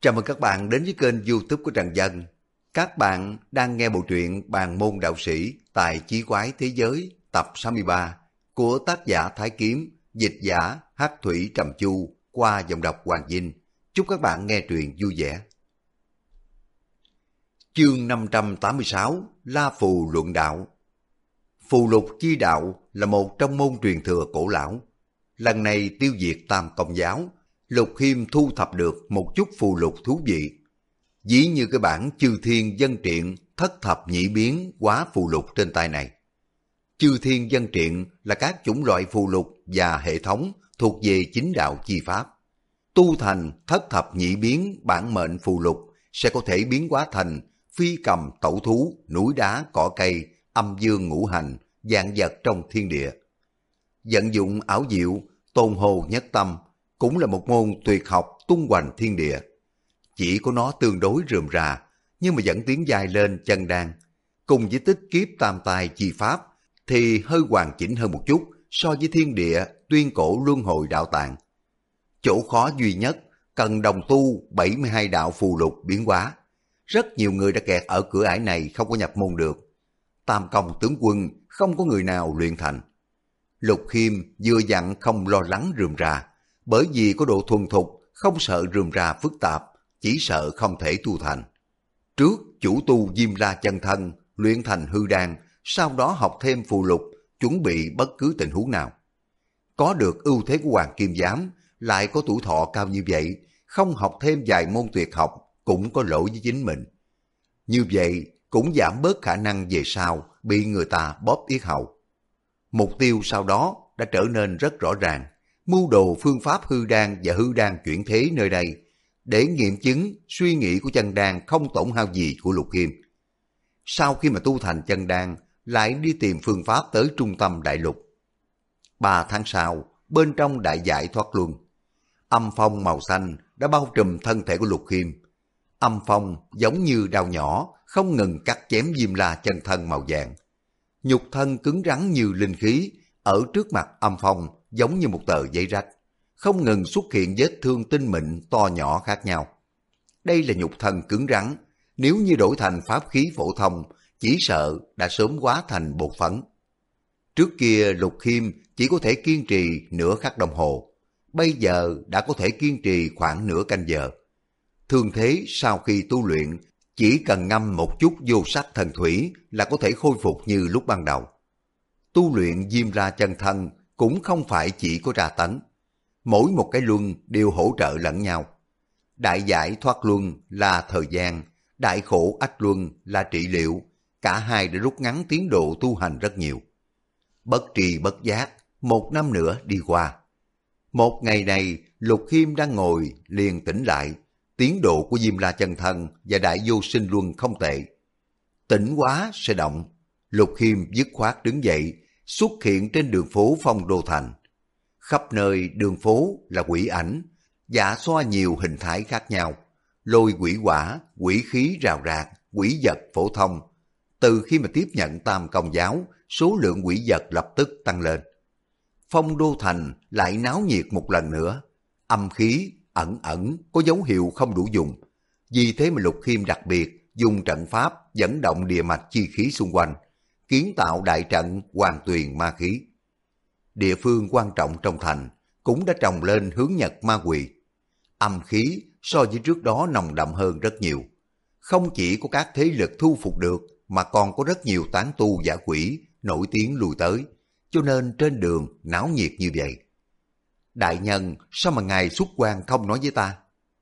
Chào mừng các bạn đến với kênh YouTube của Trần Dân. Các bạn đang nghe bộ truyện Bàn môn đạo sĩ tại Chí quái thế giới tập 63 của tác giả Thái Kiếm, dịch giả Hắc Thủy Trầm Chu qua giọng đọc Hoàng Vinh. Chúc các bạn nghe truyện vui vẻ. Chương 586 La Phù Luận Đạo. Phù lục chi đạo là một trong môn truyền thừa cổ lão. Lần này tiêu diệt Tam Công giáo, Lục Khiêm thu thập được một chút phù lục thú vị. Ví như cái bản Chư Thiên Dân Triện thất thập nhị biến hóa phù lục trên tay này. Chư Thiên Dân Triện là các chủng loại phù lục và hệ thống thuộc về chính đạo chi pháp. Tu thành thất thập nhị biến bản mệnh phù lục sẽ có thể biến hóa thành phi cầm tẩu thú, núi đá, cỏ cây, âm dương ngũ hành, vạn vật trong thiên địa. Vận dụng ảo diệu, tôn hồ nhất tâm cũng là một môn tuyệt học tung hoành thiên địa. Chỉ có nó tương đối rườm rà, nhưng mà vẫn tiến dài lên chân đan. Cùng với tích kiếp tam tài chi pháp thì hơi hoàn chỉnh hơn một chút so với thiên địa tuyên cổ luân hồi đạo tạng. Chỗ khó duy nhất cần đồng tu 72 đạo phù lục biến hóa. Rất nhiều người đã kẹt ở cửa ải này không có nhập môn được. Tam công tướng quân không có người nào luyện thành. Lục Khiêm vừa dặn không lo lắng rườm rà, bởi vì có độ thuần thục, không sợ rườm rà phức tạp, chỉ sợ không thể tu thành. Trước chủ tu Diêm La chân thân, luyện thành hư đan, sau đó học thêm phù lục, chuẩn bị bất cứ tình huống nào. Có được ưu thế của Hoàng Kim Giám, lại có tuổi thọ cao như vậy, không học thêm vài môn tuyệt học cũng có lỗi với chính mình. Như vậy cũng giảm bớt khả năng về sau bị người ta bóp yết hầu. Mục tiêu sau đó đã trở nên rất rõ ràng. Mưu đồ phương pháp hư đan và hư đan chuyển thế nơi đây để nghiệm chứng suy nghĩ của chân đan không tổn hao gì của Lục Khiêm. Sau khi mà tu thành chân đan, lại đi tìm phương pháp tới trung tâm đại lục. 3 tháng sau, bên trong đại giải thoát luân, âm phong màu xanh đã bao trùm thân thể của Lục Khiêm. Âm phong giống như đao nhỏ, không ngừng cắt chém Diêm La chân thân màu vàng. Nhục thân cứng rắn như linh khí, ở trước mặt âm phong giống như một tờ giấy rách, không ngừng xuất hiện vết thương tinh mịn to nhỏ khác nhau. Đây là nhục thân cứng rắn, nếu như đổi thành pháp khí phổ thông, chỉ sợ đã sớm hóa thành bột phấn. Trước kia Lục Khiêm chỉ có thể kiên trì nửa khắc đồng hồ, bây giờ đã có thể kiên trì khoảng nửa canh giờ. Thương thế sau khi tu luyện, chỉ cần ngâm một chút vô sắc thần thủy là có thể khôi phục như lúc ban đầu. Tu luyện Diêm La chân thân cũng không phải chỉ có tra tấn. Mỗi một cái luân đều hỗ trợ lẫn nhau. Đại giải thoát luân là thời gian, đại khổ ách luân là trị liệu. Cả hai đã rút ngắn tiến độ tu hành rất nhiều. Bất trì bất giác, 1 năm nữa đi qua. Một ngày này, Lục Khiêm đang ngồi liền tỉnh lại. Tiến độ của Diêm La chân thân và đại vô sinh luân không tệ. Tỉnh quá sẽ động. Lục Khiêm dứt khoát đứng dậy, xuất hiện trên đường phố Phong Đô Thành. Khắp nơi đường phố là quỷ ảnh, dạ xoa nhiều hình thái khác nhau. Lôi quỷ hỏa, quỷ khí rào rạc, quỷ vật phổ thông. Từ khi mà tiếp nhận Tam Công giáo, số lượng quỷ vật lập tức tăng lên. Phong Đô Thành lại náo nhiệt một lần nữa. Âm khí ẩn ẩn có dấu hiệu không đủ dùng. Vì thế mà Lục Khiêm đặc biệt dùng trận pháp dẫn động địa mạch chi khí xung quanh, kiến tạo đại trận Hoàng Tuyền ma khí. Địa phương quan trọng trong thành cũng đã trồng lên hướng nhật ma quỷ. Âm khí so với trước đó nồng đậm hơn rất nhiều. Không chỉ có các thế lực thu phục được, mà còn có rất nhiều tán tu giả quỷ nổi tiếng lui tới, cho nên trên đường náo nhiệt như vậy. Đại nhân, sao mà ngài xuất quan không nói với ta?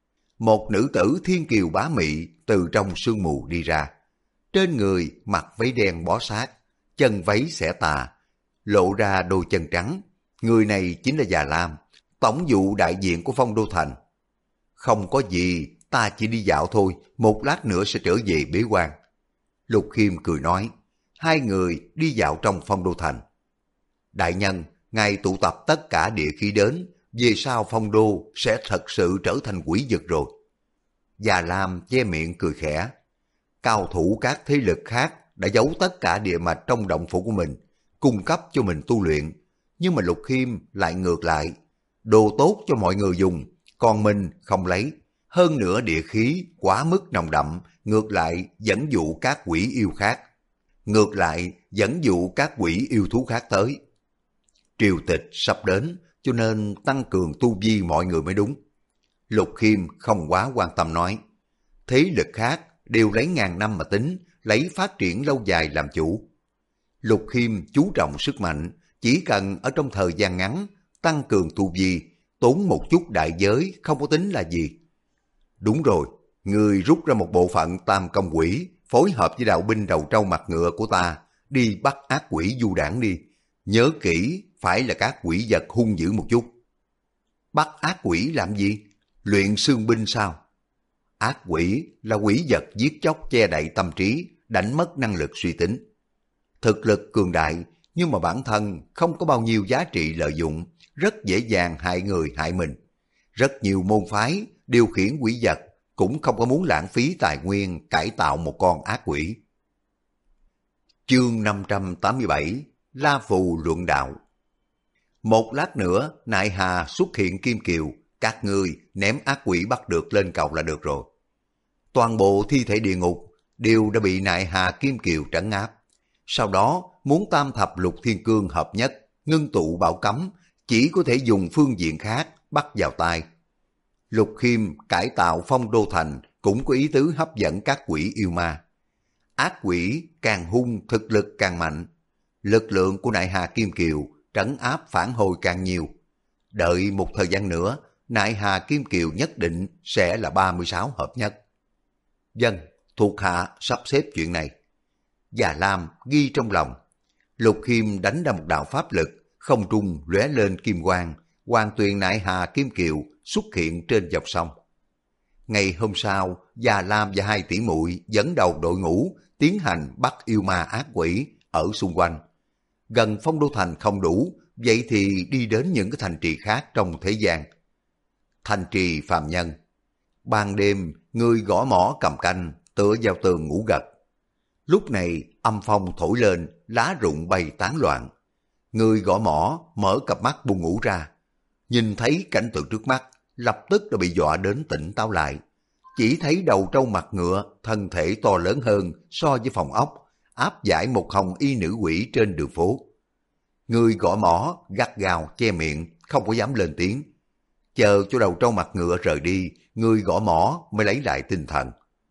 Một nữ tử thiên kiều bá mị từ trong sương mù đi ra. Trên người mặc váy đen bó sát, chân váy xẻ tà, lộ ra đôi chân trắng. Người này chính là Già Lam, tổng vụ đại diện của Phong Đô Thành. Không có gì, ta chỉ đi dạo thôi, một lát nữa sẽ trở về bế quan. Lục Khiêm cười nói. Hai người đi dạo trong Phong Đô Thành. Đại nhân, ngài tụ tập tất cả địa khí đến, về sau Phong Đô sẽ thật sự trở thành quỷ vực rồi. Già Lam che miệng cười khẽ. Cao thủ các thế lực khác đã giấu tất cả địa mạch trong động phủ của mình, cung cấp cho mình tu luyện. Nhưng mà Lục Khiêm lại ngược lại. Đồ tốt cho mọi người dùng, còn mình không lấy. Hơn nữa địa khí quá mức nồng đậm, ngược lại dẫn dụ các quỷ yêu khác. Quỷ yêu thú khác tới. Triều tịch sắp đến, cho nên tăng cường tu vi mọi người mới đúng. Lục Khiêm không quá quan tâm nói, thế lực khác đều lấy ngàn năm mà tính, lấy phát triển lâu dài làm chủ. Lục Khiêm chú trọng sức mạnh, chỉ cần ở trong thời gian ngắn, tăng cường tu vi, tốn một chút đại giới không có tính là gì. Đúng rồi, người rút ra một bộ phận tam công quỷ, phối hợp với đạo binh đầu trâu mặt ngựa của ta, đi bắt ác quỷ du đảng đi. Nhớ kỹ, phải là các quỷ vật hung dữ một chút. Bắt ác quỷ làm gì? Luyện xương binh sao? Ác quỷ là quỷ vật giết chóc che đậy tâm trí, đánh mất năng lực suy tính. Thực lực cường đại, nhưng mà bản thân không có bao nhiêu giá trị lợi dụng, rất dễ dàng hại người hại mình. Rất nhiều môn phái điều khiển quỷ vật cũng không có muốn lãng phí tài nguyên cải tạo một con ác quỷ. Chương 587 La Phù Luận Đạo. Một lát nữa, Nại Hà xuất hiện kim kiều, các ngươi ném ác quỷ bắt được lên cầu là được rồi. Toàn bộ thi thể địa ngục đều đã bị Nại Hà kim kiều trấn áp. Sau đó muốn tam thập lục thiên cương hợp nhất, ngưng tụ bảo cấm, chỉ có thể dùng phương diện khác bắt vào tay. Lục Khiêm cải tạo Phong Đô Thành cũng có ý tứ hấp dẫn các quỷ yêu ma. Ác quỷ càng hung, thực lực càng mạnh. Lực lượng của Nại Hà Kim Kiều trấn áp phản hồi càng nhiều. Đợi một thời gian nữa, Nại Hà Kim Kiều nhất định sẽ là 36 hợp nhất. Dân, thuộc hạ sắp xếp chuyện này. Già Lam ghi trong lòng. Lục Khiêm đánh ra một đạo pháp lực, không trung lóe lên kim quang, hoàn tuyền Nại Hà Kim Kiều xuất hiện trên dòng sông. Ngày hôm sau, Già Lam và hai tỷ muội dẫn đầu đội ngũ tiến hành bắt yêu ma ác quỷ ở xung quanh. Gần Phong Đô Thành không đủ, vậy thì đi đến những cái thành trì khác trong thế gian. Thành trì phàm nhân. Ban đêm, người gõ mõ cầm canh, tựa vào tường ngủ gật. Lúc này, âm phong thổi lên, lá rụng bay tán loạn. Người gõ mõ mở cặp mắt buồn ngủ ra. Nhìn thấy cảnh tượng trước mắt, lập tức đã bị dọa đến tỉnh táo lại. Chỉ thấy đầu trâu mặt ngựa, thân thể to lớn hơn so với phòng ốc, áp giải một hồng y nữ quỷ trên đường phố. Người gõ mõ, gắt gao, che miệng, không có dám lên tiếng. Chờ cho đầu trâu mặt ngựa rời đi, người gõ mõ mới lấy lại tinh thần.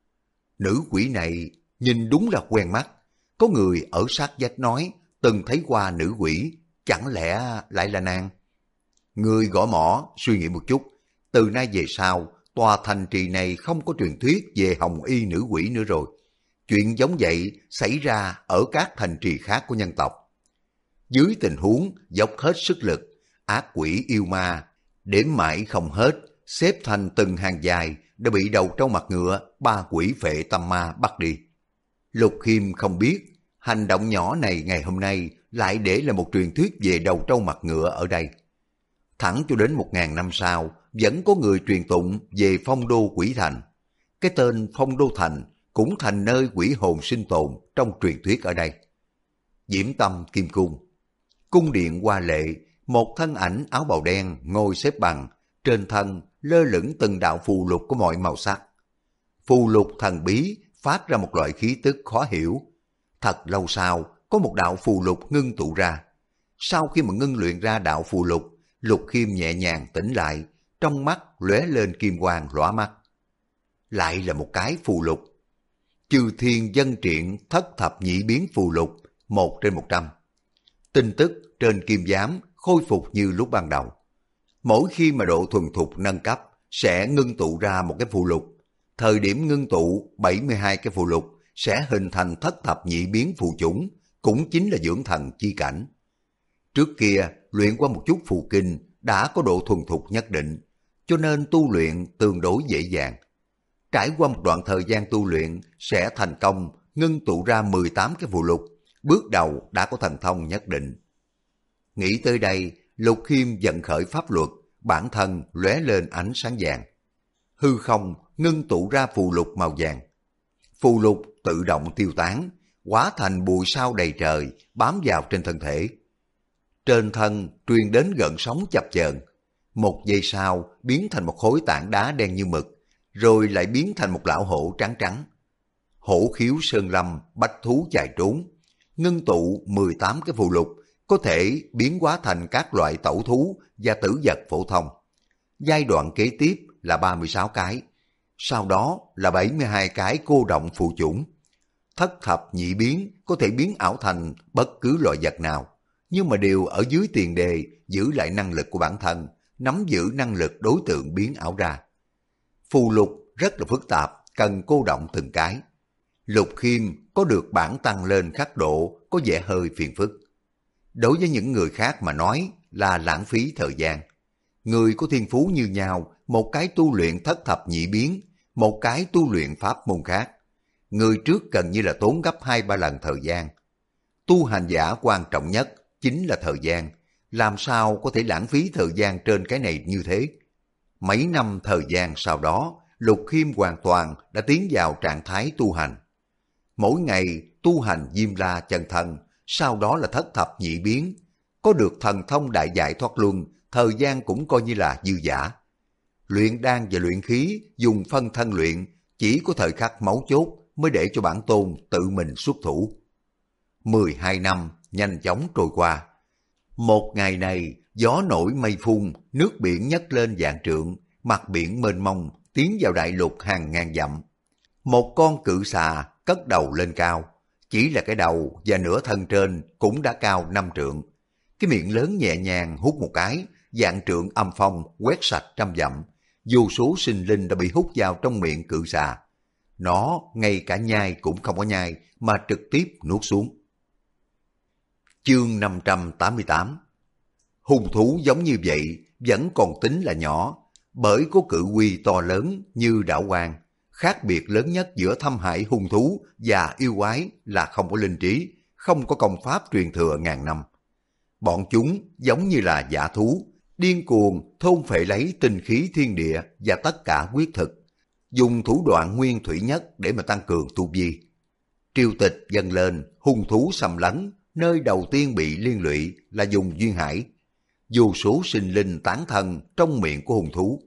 Nữ quỷ này nhìn đúng là quen mắt. Có người ở sát vách nói từng thấy qua nữ quỷ, chẳng lẽ lại là nàng? Người gõ mõ suy nghĩ một chút, từ nay về sau, tòa thành trì này không có truyền thuyết về hồng y nữ quỷ nữa rồi. Chuyện giống vậy xảy ra ở các thành trì khác của nhân tộc. Dưới tình huống dốc hết sức lực, ác quỷ yêu ma, đếm mãi không hết, xếp thành từng hàng dài, đã bị đầu trâu mặt ngựa, ba quỷ phệ tâm ma bắt đi. Lục Khiêm không biết, hành động nhỏ này ngày hôm nay lại để là một truyền thuyết về đầu trâu mặt ngựa ở đây. Thẳng cho đến 1000 năm sau, vẫn có người truyền tụng về Phong Đô Quỷ Thành. Cái tên Phong Đô Thành cũng thành nơi quỷ hồn sinh tồn trong truyền thuyết ở đây. Diễm Tâm Kim Cung. Cung điện hoa lệ, một thân ảnh áo bào đen ngồi xếp bằng, trên thân lơ lửng từng đạo phù lục của mọi màu sắc. Phù lục thần bí phát ra một loại khí tức khó hiểu. Thật lâu sau, có một đạo phù lục ngưng tụ ra. Sau khi mà ngưng luyện ra đạo phù lục, Lục Khiêm nhẹ nhàng tỉnh lại, trong mắt lóe lên kim quang lóa mắt. Lại là một cái phù lục. Chư thiên dân triện thất thập nhị biến phù lục, 1/100. Tin tức trên kim giám khôi phục như lúc ban đầu. Mỗi khi mà độ thuần thục nâng cấp, sẽ ngưng tụ ra một cái phù lục. Thời điểm ngưng tụ 72 cái phù lục sẽ hình thành thất thập nhị biến phù chủng, cũng chính là dưỡng thần chi cảnh. Trước kia, luyện qua một chút phù kinh đã có độ thuần thục nhất định, cho nên tu luyện tương đối dễ dàng. Trải qua một đoạn thời gian tu luyện sẽ thành công ngưng tụ ra 18 cái phù lục, bước đầu đã có thần thông nhất định. Nghĩ tới đây, Lục Khiêm vận khởi pháp luật, bản thân lóe lên ánh sáng vàng. Hư không ngưng tụ ra phù lục màu vàng. Phù lục tự động tiêu tán, hóa thành bụi sao đầy trời, bám vào trên thân thể. Trên thân truyền đến gợn sóng chập chờn. Một giây sau biến thành một khối tảng đá đen như mực, rồi lại biến thành một lão hổ trắng trắng. Hổ khiếu sơn lâm, bách thú chạy trốn, ngưng tụ 18 cái phù lục, có thể biến hóa thành các loại tẩu thú và tử vật phổ thông. Giai đoạn kế tiếp là 36 cái, sau đó là 72 cái cô động phụ chủng. Thất thập nhị biến có thể biến ảo thành bất cứ loại vật nào, nhưng mà đều ở dưới tiền đề giữ lại năng lực của bản thân, nắm giữ năng lực đối tượng biến ảo ra. Phù lục rất là phức tạp, cần cô động từng cái. Lục Khiêm có được bản tăng lên khắc độ có vẻ hơi phiền phức. Đối với những người khác mà nói là lãng phí thời gian. Người có thiên phú như nhau, một cái tu luyện thất thập nhị biến, một cái tu luyện pháp môn khác. Người trước gần như là tốn gấp 2-3 lần thời gian. Tu hành giả quan trọng nhất chính là thời gian. Làm sao có thể lãng phí thời gian trên cái này như thế? Mấy năm thời gian sau đó, Lục Khiêm hoàn toàn đã tiến vào trạng thái tu hành. Mỗi ngày tu hành Diêm La chân thân, sau đó là thất thập nhị biến. Có được thần thông đại giải thoát luân, thời gian cũng coi như là dư giả. Luyện đan và luyện khí dùng phân thân luyện, chỉ có thời khắc máu chốt mới để cho bản tôn tự mình xuất thủ. 12 năm nhanh chóng trôi qua. Một ngày này, gió nổi mây phun, nước biển nhấc lên vạn trượng, mặt biển mênh mông tiến vào đại lục hàng ngàn dặm. Một con cự xà cất đầu lên cao, chỉ là cái đầu và nửa thân trên cũng đã cao 5 trượng. Cái miệng lớn nhẹ nhàng hút một cái, vạn trượng âm phong quét sạch trăm dặm. Vô số sinh linh đã bị hút vào trong miệng cự xà. Nó ngay cả nhai cũng không có nhai mà trực tiếp nuốt xuống. Chương 588. Hung thú giống như vậy vẫn còn tính là nhỏ, bởi có cự quy to lớn như đảo quan. Khác biệt lớn nhất giữa thâm hải hung thú và yêu quái là không có linh trí, không có công pháp truyền thừa ngàn năm. Bọn chúng giống như là dã thú, điên cuồng thôn phệ lấy tinh khí thiên địa và tất cả huyết thực, dùng thủ đoạn nguyên thủy nhất để mà tăng cường tu vi. Triều tịch dâng lên, hung thú xâm lấn, nơi đầu tiên bị liên lụy là dùng duyên hải. Vô số sinh linh tán thân trong miệng của hung thú.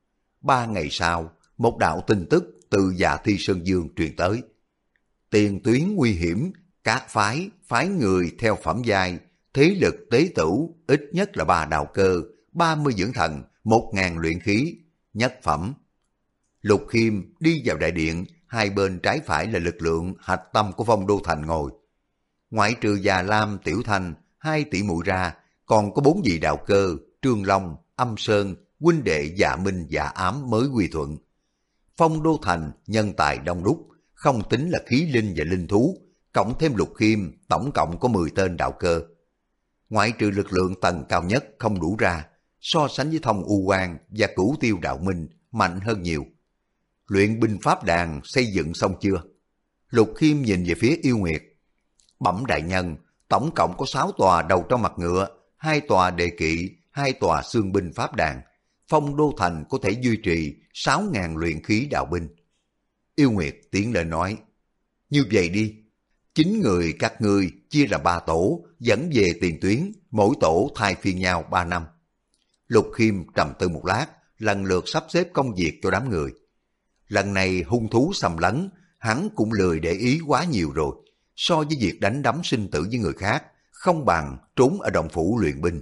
3 ngày sau, một đạo tin tức từ Dạ Thi Sơn Dương truyền tới. Tiền tuyến nguy hiểm, các phái người theo phẩm giai, thế lực tế tửu ít nhất là 3 đạo cơ, 30 dưỡng thần, 1000 luyện khí, nhất phẩm. Lục Khiêm đi vào đại điện, hai bên trái phải là lực lượng hạch tâm của Phong Đô Thành ngồi. Ngoại trừ Già Lam, Tiểu Thanh, 2 tỷ muội ra, còn có 4 vị đạo cơ, Trương Long, Âm Sơn, huynh đệ Dạ Minh, Dạ Ám mới quy thuận. Phong Đô Thành nhân tài đông đúc, không tính là khí linh và linh thú, cộng thêm Lục Khiêm, tổng cộng có 10 tên đạo cơ. Ngoại trừ lực lượng tầng cao nhất không đủ ra, so sánh với Thông U Quang và Cửu Tiêu Đạo Minh mạnh hơn nhiều. Luyện binh pháp đàn xây dựng xong chưa? Lục Khiêm nhìn về phía Yêu Nguyệt. Bẩm đại nhân, tổng cộng có 6 tòa đầu trong mặt ngựa, 2 tòa đề kỵ, 2 tòa xương binh pháp đàn. Phong Đô Thành có thể duy trì 6.000 luyện khí đạo binh. Yêu Nguyệt tiến lên nói, như vậy đi, 9 người các ngươi chia là 3 tổ, dẫn về tiền tuyến, mỗi tổ thay phiên nhau 3 năm. Lục Khiêm trầm tư một lát, lần lượt sắp xếp công việc cho đám người. Lần này hung thú xâm lấn, hắn cũng lười để ý quá nhiều rồi. So với việc đánh đấm sinh tử với người khác, không bằng trốn ở động phủ luyện binh.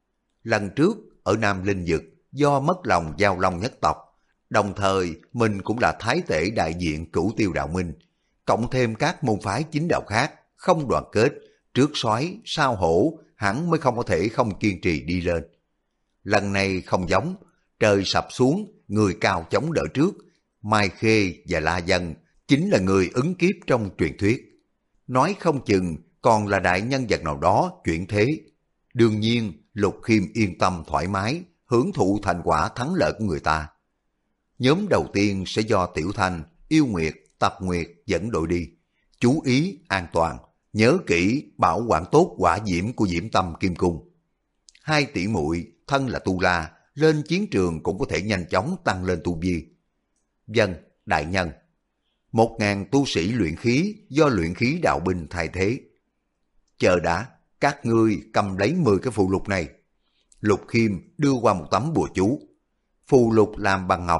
Lần trước, ở Nam Linh Dực, do mất lòng Giao Long nhất tộc, đồng thời mình cũng là thái tể đại diện Cửu Tiêu Đạo Minh, cộng thêm các môn phái chính đạo khác, không đoàn kết, trước soái sau hổ, hắn mới không có thể không kiên trì đi lên. Lần này không giống, trời sập xuống, người cao chống đỡ trước, Mai Khê và La Dân chính là người ứng kiếp trong truyền thuyết. Nói không chừng còn là đại nhân vật nào đó chuyển thế. Đương nhiên, Lục Khiêm yên tâm thoải mái, hưởng thụ thành quả thắng lợi của người ta. Nhóm đầu tiên sẽ do Tiểu Thanh, Yêu Nguyệt, Tập Nguyệt dẫn đội đi. Chú ý an toàn, nhớ kỹ bảo quản tốt quả diễm của Diễm Tâm Kim Cung. 2 tỷ muội thân là Tu La, lên chiến trường cũng có thể nhanh chóng tăng lên tu vi. Vâng, đại nhân. 1000 tu sĩ luyện khí do luyện khí đạo binh thay thế. Chờ đã, các ngươi cầm lấy 10 cái phù lục này. Lục Khiêm đưa qua một tấm bùa chú. Phù lục làm bằng ngọc,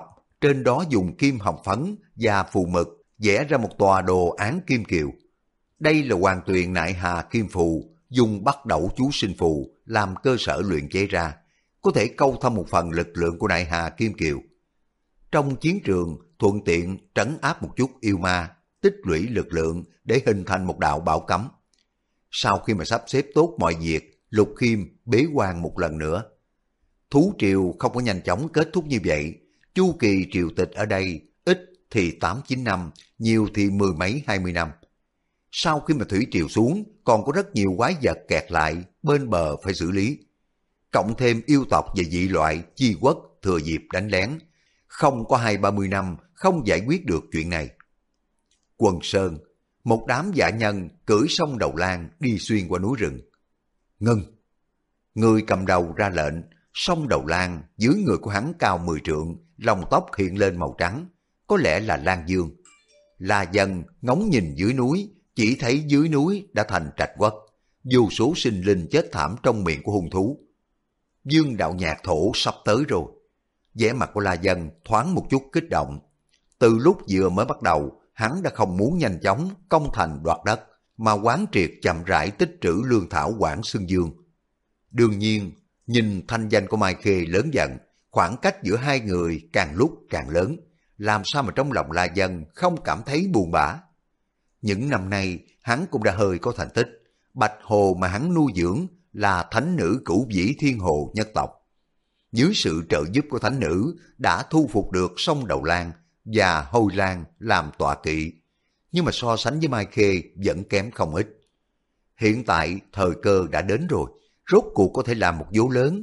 trên đó dùng kim hồng phấn và phù mực vẽ ra một tòa đồ án kim kiều. Đây là Hoàng Tuyền Nại Hà Kim Phù, dùng Bắc Đẩu Chú Sinh Phù làm cơ sở luyện chế ra, có thể câu thâm một phần lực lượng của Nại Hà Kim Kiều. Trong chiến trường, thuận tiện trấn áp một chút yêu ma, tích lũy lực lượng để hình thành một đạo bảo cấm. Sau khi mà sắp xếp tốt mọi việc, Lục Khiêm bế quan một lần nữa. Thú triều không có nhanh chóng kết thúc như vậy, chu kỳ triều tịch ở đây ít thì 8-9 năm, nhiều thì mười mấy 20 năm. Sau khi mà thủy triều xuống, còn có rất nhiều quái vật kẹt lại bên bờ phải xử lý. Cộng thêm yêu tộc và dị loại chi quốc thừa dịp đánh lén, không có 20-30 năm không giải quyết được chuyện này. Quần Sơn, một đám dã nhân cưỡi sông Đầu Lan đi xuyên qua núi rừng. Ngưng! Người cầm đầu ra lệnh, sông Đầu Lan dưới người của hắn cao 10 trượng, lông tóc hiện lên màu trắng, có lẽ là Lan Dương. La Dân ngóng nhìn dưới núi, chỉ thấy dưới núi đã thành trạch quốc, vô số sinh linh chết thảm trong miệng của hung thú. Dương đạo nhạc thổ sắp tới rồi. Vẻ mặt của La Dân thoáng một chút kích động. Từ lúc vừa mới bắt đầu, hắn đã không muốn nhanh chóng công thành đoạt đất, mà quán triệt chậm rãi tích trữ lương thảo Quảng Xương Dương. Đương nhiên, nhìn thanh danh của Mai Khê lớn dần, khoảng cách giữa hai người càng lúc càng lớn, làm sao mà trong lòng La Dân không cảm thấy buồn bã. Những năm nay, hắn cũng đã hơi có thành tích. Bạch Hồ mà hắn nuôi dưỡng là thánh nữ Cửu Vĩ Thiên Hồ nhất tộc. Dưới sự trợ giúp của thánh nữ đã thu phục được sông Đầu Lan và Hôi Lan làm tọa kỵ. Nhưng mà so sánh với Mai Khê vẫn kém không ít. Hiện tại thời cơ đã đến rồi, rốt cuộc có thể làm một vố lớn.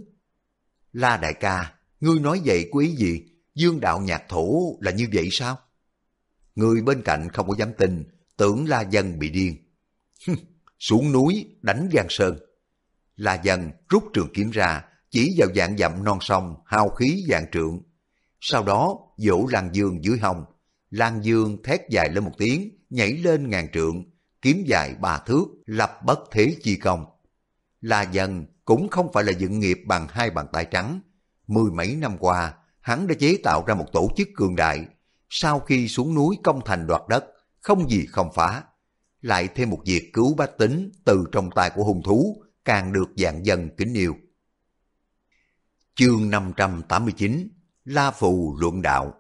La đại ca, ngươi nói vậy có ý gì? Dương đạo nhạc thổ là như vậy sao? Người bên cạnh không có dám tin, tưởng La Dân bị điên. Xuống núi đánh Giang Sơn. La Dân rút trường kiếm ra, chỉ vào vạn dặm non sông hào khí vạn trượng. Sau đó vỗ Lan Dương dưới hông. Lan Dương thét dài lên một tiếng, nhảy lên ngàn trượng, kiếm dài 3 thước, lập bất thế chi công. La Dân cũng không phải là dựng nghiệp bằng hai bàn tay trắng. 10 mấy năm qua, hắn đã chế tạo ra một tổ chức cường đại. Sau khi xuống núi công thành đoạt đất, không gì không phá. Lại thêm một việc cứu bách tính từ trong tay của hung thú, càng được vạn dân kính yêu. Chương 589, La Phù luận đạo.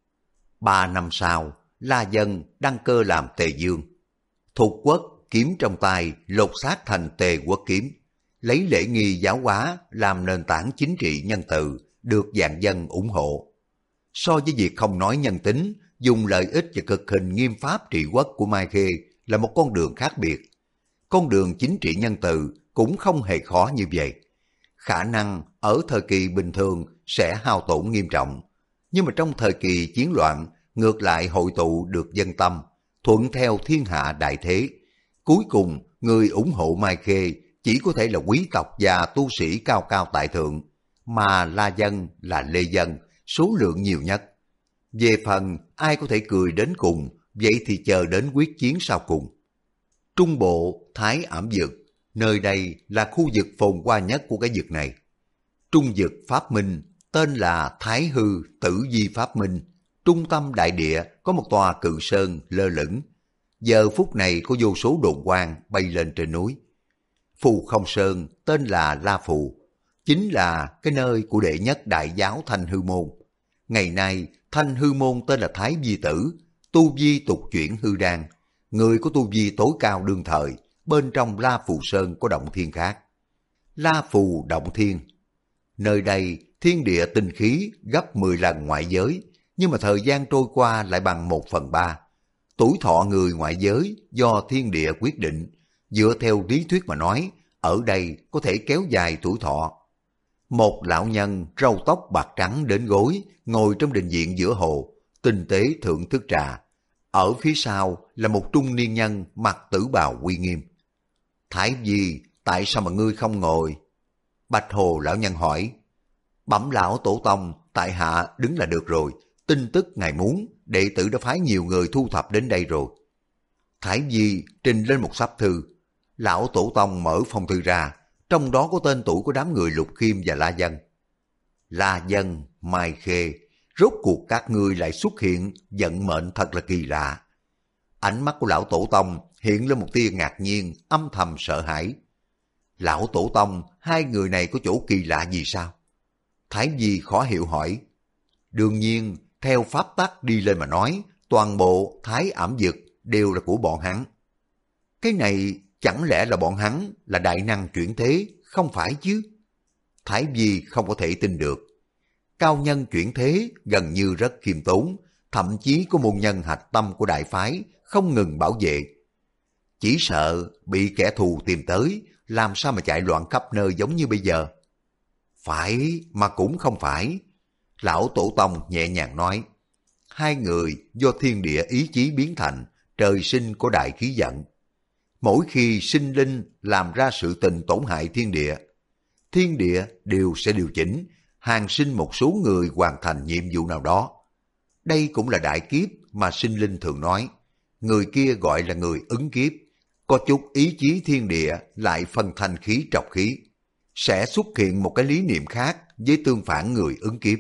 3 năm sau, La Dân đăng cơ làm Tề Dương. Thục quốc kiếm trong tay lột xác thành Tề Quốc kiếm, lấy lễ nghi giáo hóa làm nền tảng chính trị nhân từ, được vạn dân ủng hộ. So với việc không nói nhân tính, dùng lợi ích và cực hình nghiêm pháp trị quốc của Mai Khê là một con đường khác biệt. Con đường chính trị nhân từ cũng không hề khó như vậy. Khả năng ở thời kỳ bình thường sẽ hao tổn nghiêm trọng, nhưng mà trong thời kỳ chiến loạn ngược lại hội tụ được dân tâm, thuận theo thiên hạ đại thế. Cuối cùng, người ủng hộ Mai Khê chỉ có thể là quý tộc và tu sĩ cao cao tại thượng, mà La Dân là Lê Dân, số lượng nhiều nhất. Về phần ai có thể cười đến cùng, vậy thì chờ đến quyết chiến sau cùng. Trung Bộ Thái Ảm Dực, nơi đây là khu vực phồn hoa nhất của cái vực này. Trung vực Pháp Minh, tên là Thái Hư Tử Di Pháp Minh. Trung tâm đại địa có một tòa cự sơn lơ lửng. Giờ phút này có vô số đồn quang bay lên trên núi. Phù Không Sơn tên là La Phù, chính là cái nơi của đệ nhất đại giáo Thanh Hư Môn. Ngày nay Thanh Hư Môn tên là Thái Vi Tử, tu vi tục chuyển hư đan, người có tu vi tối cao đương thời. Bên trong La Phù Sơn có động thiên khác, La Phù Động Thiên. Nơi đây thiên địa tinh khí gấp 10 lần ngoại giới, nhưng mà thời gian trôi qua lại bằng 1/3. Tuổi thọ người ngoại giới do thiên địa quyết định. Dựa theo lý thuyết mà nói, ở đây có thể kéo dài tuổi thọ. Một lão nhân râu tóc bạc trắng đến gối, ngồi trong đình viện giữa hồ, tinh tế thưởng thức trà. Ở phía sau là một trung niên nhân mặc tử bào uy nghiêm. Thái Di, tại sao mà ngươi không ngồi? Bạch Hồ lão nhân hỏi. Bẩm lão tổ tông, tại hạ đứng là được rồi. Tin tức ngài muốn, đệ tử đã phái nhiều người thu thập đến đây rồi. Thái Di trình lên một sắp thư. Lão tổ tông mở phong thư ra, trong đó có tên tuổi của đám người Lục Khiêm và La Dân. La Dân, Mai Khê, rốt cuộc các ngươi lại xuất hiện, vận mệnh thật là kỳ lạ. Ánh mắt của lão tổ tông hiện lên một tia ngạc nhiên, âm thầm sợ hãi. Lão tổ tông, hai người này có chỗ kỳ lạ gì sao? Thái Vi khó hiểu hỏi. Đương nhiên, theo pháp tắc đi lên mà nói, toàn bộ Thái ẩm dực đều là của bọn hắn. Cái này chẳng lẽ là bọn hắn là đại năng chuyển thế, không phải chứ? Thái Vi không có thể tin được. Cao nhân chuyển thế gần như rất khiêm tốn, thậm chí có môn nhân hạch tâm của đại phái không ngừng bảo vệ. Chỉ sợ bị kẻ thù tìm tới, làm sao mà chạy loạn khắp nơi giống như bây giờ? Phải mà cũng không phải. Lão Tổ Tông nhẹ nhàng nói. Hai người do thiên địa ý chí biến thành, trời sinh có đại khí giận. Mỗi khi sinh linh làm ra sự tình tổn hại thiên địa đều sẽ điều chỉnh, hàng sinh một số người hoàn thành nhiệm vụ nào đó. Đây cũng là đại kiếp mà sinh linh thường nói. Người kia gọi là người ứng kiếp. Có chút ý chí thiên địa lại phân thành khí trọc khí. Sẽ xuất hiện một cái lý niệm khác với tương phản người ứng kiếp.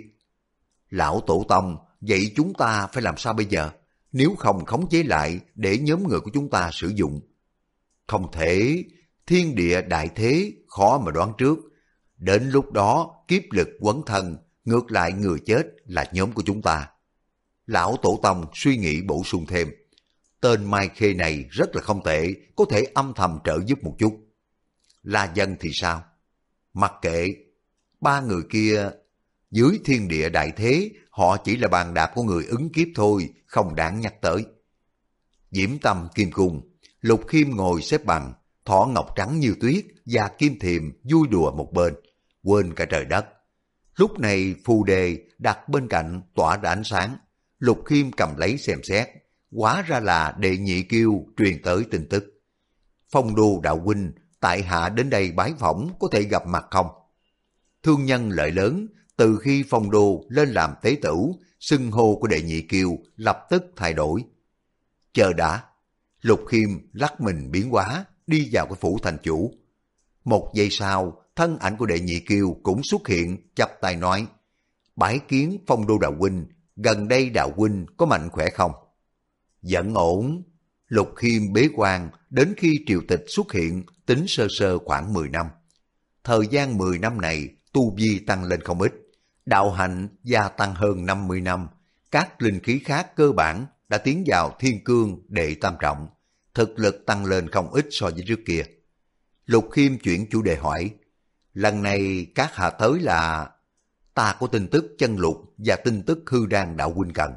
Lão Tổ Tông, vậy chúng ta phải làm sao bây giờ? Nếu không khống chế lại để nhóm người của chúng ta sử dụng. Không thể, thiên địa đại thế khó mà đoán trước. Đến lúc đó kiếp lực quấn thân, ngược lại người chết là nhóm của chúng ta. Lão Tổ Tông suy nghĩ bổ sung thêm. Tên Mai Khê này rất là không tệ, có thể âm thầm trợ giúp một chút. La Dân thì sao? Mặc kệ, ba người kia dưới thiên địa đại thế, họ chỉ là bàn đạp của người ứng kiếp thôi, không đáng nhắc tới. Diễm Tâm Kim Cung, Lục Khiêm ngồi xếp bằng, thỏ ngọc trắng như tuyết và Kim Thiềm vui đùa một bên, quên cả trời đất. Lúc này phù đề đặt bên cạnh tỏa ra ánh sáng, Lục Khiêm cầm lấy xem xét, hóa ra là Đệ Nhị Kiêu truyền tới tin tức. Phong Đô đạo huynh, tại hạ đến đây bái phỏng, có thể gặp mặt không? Thương nhân lợi lớn, từ khi Phong Đô lên làm tế tửu, xưng hô của Đệ Nhị Kiêu lập tức thay đổi. Chờ đã, Lục Khiêm lắc mình biến hóa, đi vào cái phủ thành chủ. Một giây sau, thân ảnh của Đệ Nhị Kiêu cũng xuất hiện, chắp tay nói: bái kiến Phong Đô đạo huynh, gần đây đạo huynh có mạnh khỏe không? Vẫn ổn. Lục Khiêm bế quan, đến khi triều tịch xuất hiện, tính sơ sơ khoảng 10 năm. Thời gian 10 năm này, tu vi tăng lên không ít, đạo hạnh gia tăng hơn 50 năm, các linh khí khác cơ bản đã tiến vào thiên cương đệ tam trọng, thực lực tăng lên không ít so với trước kia. Lục Khiêm chuyển chủ đề hỏi, lần này các hạ tới là... Ta có tin tức chân lục và tin tức hư đan đạo huynh cần.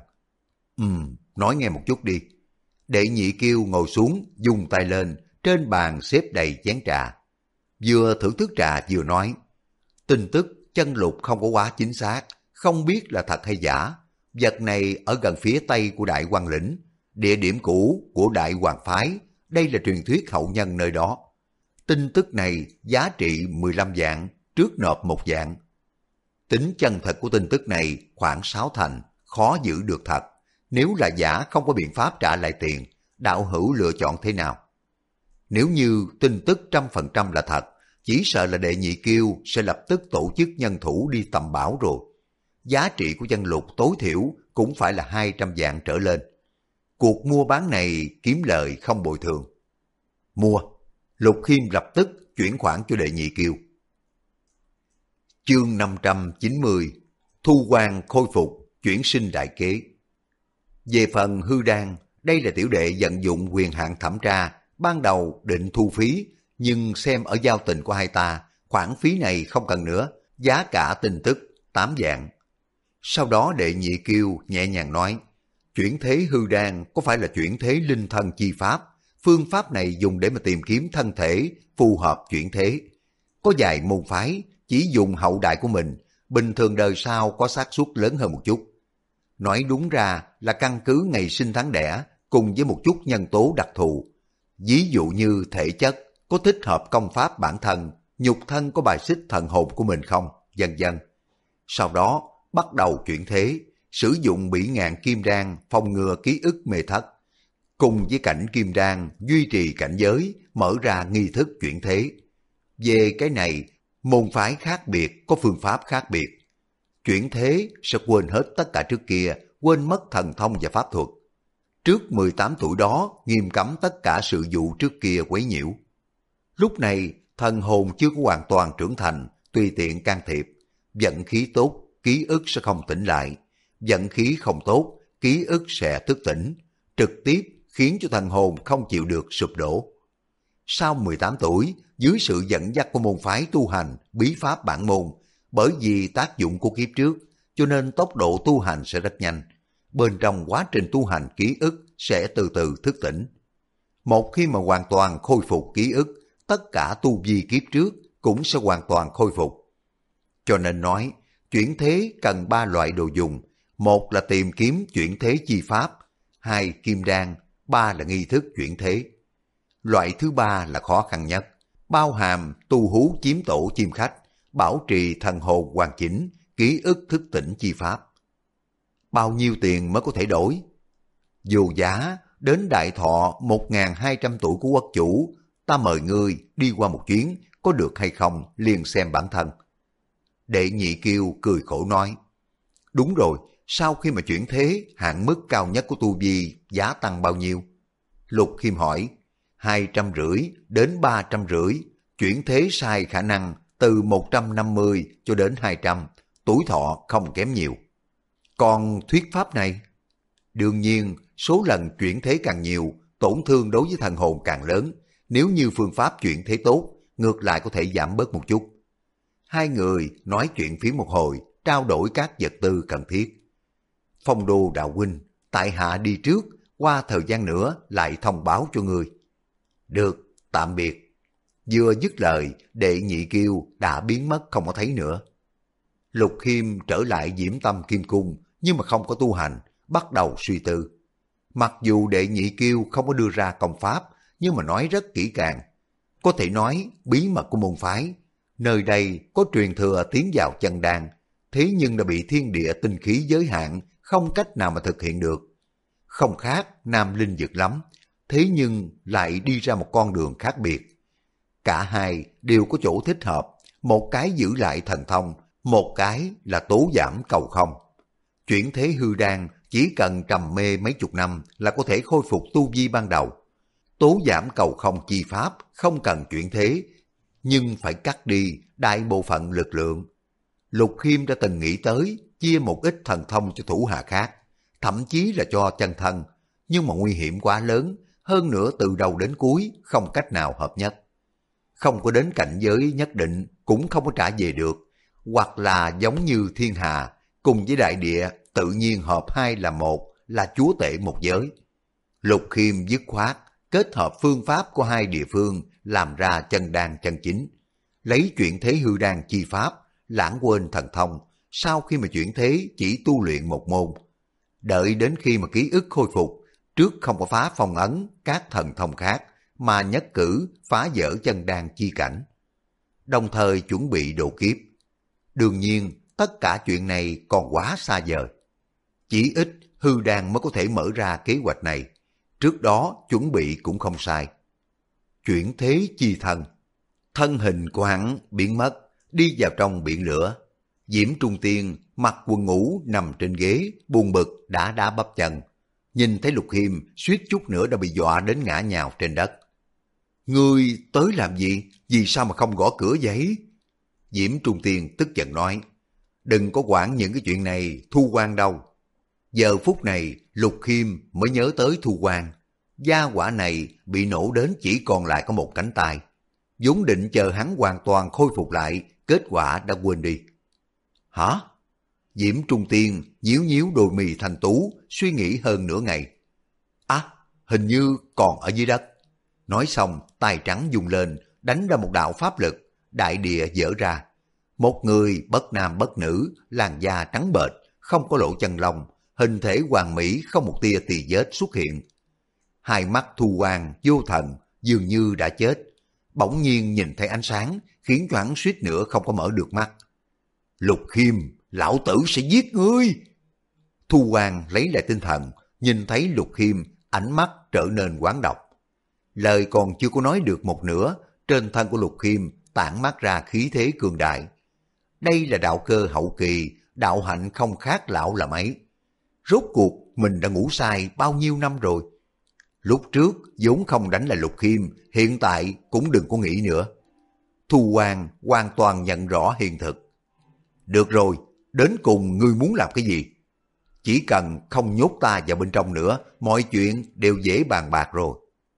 Nói nghe một chút đi. Đệ Nhị Kiêu ngồi xuống, dùng tay lên, trên bàn xếp đầy chén trà. Vừa thưởng thức trà vừa nói, tin tức chân lục không có quá chính xác, không biết là thật hay giả. Vật này ở gần phía tây của Đại Hoàng Lĩnh, địa điểm cũ của Đại Hoàng Phái, đây là truyền thuyết hậu nhân nơi đó. Tin tức này giá trị 15 vạn, trước nộp 1 vạn. Tính chân thật của tin tức này khoảng 6 thành, khó giữ được thật. Nếu là giả không có biện pháp trả lại tiền, đạo hữu lựa chọn thế nào? Nếu như tin tức 100% là thật, chỉ sợ là Đệ Nhị Kiêu sẽ lập tức tổ chức nhân thủ đi tầm bảo rồi. Giá trị của chân lục tối thiểu cũng phải là 200 vạn trở lên. Cuộc mua bán này kiếm lời không bồi thường. Mua. Lục Khiêm lập tức chuyển khoản cho Đệ Nhị Kiêu. Chương 590, thu quan khôi phục, chuyển sinh đại kế. Về phần hư đan, đây là tiểu đệ vận dụng quyền hạn thẩm tra, ban đầu định thu phí, nhưng xem ở giao tình của hai ta, khoản phí này không cần nữa, giá cả tin tức 8 vạn. Sau đó Đệ Nhị Kiêu nhẹ nhàng nói, chuyển thế hư đan có phải là chuyển thế linh thân chi pháp, phương pháp này dùng để mà tìm kiếm thân thể phù hợp chuyển thế. Có vài môn phái chỉ dùng hậu đại của mình, bình thường đời sau có xác suất lớn hơn một chút. Nói đúng ra là căn cứ ngày sinh tháng đẻ cùng với một chút nhân tố đặc thù. Ví dụ như thể chất có thích hợp công pháp bản thân, nhục thân có bài xích thần hồn của mình không, vân vân. Sau đó bắt đầu chuyển thế, sử dụng bỉ ngạn kim đan phòng ngừa ký ức mê thất. Cùng với cảnh kim đan duy trì cảnh giới, mở ra nghi thức chuyển thế. Về cái này, môn phái khác biệt có phương pháp khác biệt. chuyển thế sẽ quên hết tất cả trước kia, quên mất thần thông và pháp thuật. Trước 18 tuổi đó, nghiêm cấm tất cả sự vụ trước kia quấy nhiễu. Lúc này, thần hồn chưa có hoàn toàn trưởng thành, tùy tiện can thiệp. Vận khí tốt, ký ức sẽ không tỉnh lại. Vận khí không tốt, ký ức sẽ thức tỉnh, trực tiếp khiến cho thần hồn không chịu được sụp đổ. Sau 18 tuổi, dưới sự dẫn dắt của môn phái tu hành, bí pháp bản môn, bởi vì tác dụng của kiếp trước, cho nên tốc độ tu hành sẽ rất nhanh. Bên trong quá trình tu hành ký ức sẽ từ từ thức tỉnh. Một khi mà hoàn toàn khôi phục ký ức, tất cả tu vi kiếp trước cũng sẽ hoàn toàn khôi phục. Cho nên nói, chuyển thế cần 3 loại đồ dùng. Một là tìm kiếm chuyển thế chi pháp, 2 kim đan, 3 là nghi thức chuyển thế. Loại thứ 3 là khó khăn nhất, bao hàm tu hú chiếm tổ chim khách, bảo trì thần hồn hoàn chỉnh, ký ức thức tỉnh chi pháp. Bao nhiêu tiền mới có thể đổi? Dù giá, đến đại thọ 1.200 tuổi của quốc chủ, ta mời ngươi đi qua một chuyến, có được hay không liền xem bản thân. Đệ Nhị Kiêu cười khổ nói, đúng rồi, sau khi mà chuyển thế, hạn mức cao nhất của tu vi giá tăng bao nhiêu? Lục Khiêm hỏi, 250 đến 350, chuyển thế sai khả năng từ 150 cho đến 200, tuổi thọ không kém nhiều. Còn thuyết pháp này? Đương nhiên, số lần chuyển thế càng nhiều, tổn thương đối với thần hồn càng lớn. Nếu như phương pháp chuyển thế tốt, ngược lại có thể giảm bớt một chút. Hai người nói chuyện phía một hồi, trao đổi các vật tư cần thiết. Phong Đô đạo huynh, tại hạ đi trước, qua thời gian nữa lại thông báo cho người. Được, tạm biệt. Vừa dứt lời, Đệ Nhị Kiêu đã biến mất không có thấy nữa. Lục Khiêm trở lại Diễm Tâm Kim Cung, nhưng mà không có tu hành, bắt đầu suy tư. Mặc dù Đệ Nhị Kiêu không có đưa ra công pháp, nhưng mà nói rất kỹ càng. Có thể nói bí mật của môn phái, nơi đây có truyền thừa tiến vào chân đan, thế nhưng đã bị thiên địa tinh khí giới hạn, không cách nào mà thực hiện được. Không khác Nam Linh Dực lắm, thế nhưng lại đi ra một con đường khác biệt. Cả hai đều có chỗ thích hợp, một cái giữ lại thần thông, một cái là tố giảm cầu không. Chuyển thế hư đan chỉ cần trầm mê mấy chục năm là có thể khôi phục tu vi ban đầu. Tố giảm cầu không chi pháp không cần chuyển thế, nhưng phải cắt đi đại bộ phận lực lượng. Lục Khiêm đã từng nghĩ tới chia một ít thần thông cho thủ hạ khác, thậm chí là cho chân thân, nhưng mà nguy hiểm quá lớn, hơn nữa từ đầu đến cuối không cách nào hợp nhất. Không có đến cảnh giới nhất định cũng không có trả về được, hoặc là giống như thiên hà, cùng với đại địa tự nhiên hợp hai là một, là chúa tể một giới. Lục Khiêm dứt khoát, kết hợp phương pháp của hai địa phương làm ra chân đan chân chính. Lấy chuyển thế hư đan chi pháp, lãng quên thần thông, sau khi mà chuyển thế chỉ tu luyện một môn. Đợi đến khi mà ký ức khôi phục, trước không có phá phong ấn các thần thông khác, mà nhất cử phá vỡ chân đan chi cảnh. Đồng thời chuẩn bị độ kiếp. Đương nhiên, tất cả chuyện này còn quá xa vời. Chỉ ít hư đan mới có thể mở ra kế hoạch này. Trước đó chuẩn bị cũng không sai. Chuyển thế chi thân. Thân hình của hắn biến mất, đi vào trong biển lửa. Diễm Trung Tiên mặc quần ngủ nằm trên ghế, buồn bực đã đá bắp chân. Nhìn thấy Lục Khiêm suýt chút nữa đã bị dọa đến ngã nhào trên đất. Ngươi tới làm gì? Vì sao mà không gõ cửa vậy? Diễm Trung Tiên tức giận nói. Đừng có quản những cái chuyện này, Thu Quan đâu. Giờ phút này Lục Khiêm mới nhớ tới Thu Quan. Gia hỏa này bị nổ đến chỉ còn lại có một cánh tay. Vốn định chờ hắn hoàn toàn khôi phục lại, kết quả đã quên đi. Hả? Diễm Trung Tiên nhíu nhíu đôi mì thanh tú, suy nghĩ hơn nửa ngày. À, hình như còn ở dưới đất. Nói xong, tay trắng dùng lên, đánh ra một đạo pháp lực, đại địa dở ra. Một người bất nam bất nữ, làn da trắng bệch, không có lỗ chân lông, hình thể hoàn mỹ không một tia tì vết xuất hiện. Hai mắt Thu Quan vô thần, dường như đã chết. Bỗng nhiên nhìn thấy ánh sáng, khiến cho hắn suýt nữa không có mở được mắt. Lục Khiêm, lão tử sẽ giết ngươi! Thu Quan lấy lại tinh thần, nhìn thấy Lục Khiêm, ánh mắt trở nên oán độc. Lời còn chưa có nói được một nửa, trên thân của Lục Khiêm tản mát ra khí thế cường đại. Đây là đạo cơ hậu kỳ, đạo hạnh không khác lão là mấy. Rốt cuộc mình đã ngủ sai bao nhiêu năm rồi. Lúc trước vốn không đánh lại Lục Khiêm, hiện tại cũng đừng có nghĩ nữa. Thu Quang hoàn toàn nhận rõ hiện thực. Được rồi, đến cùng ngươi muốn làm cái gì? Chỉ cần không nhốt ta vào bên trong nữa, mọi chuyện đều dễ bàn bạc rồi.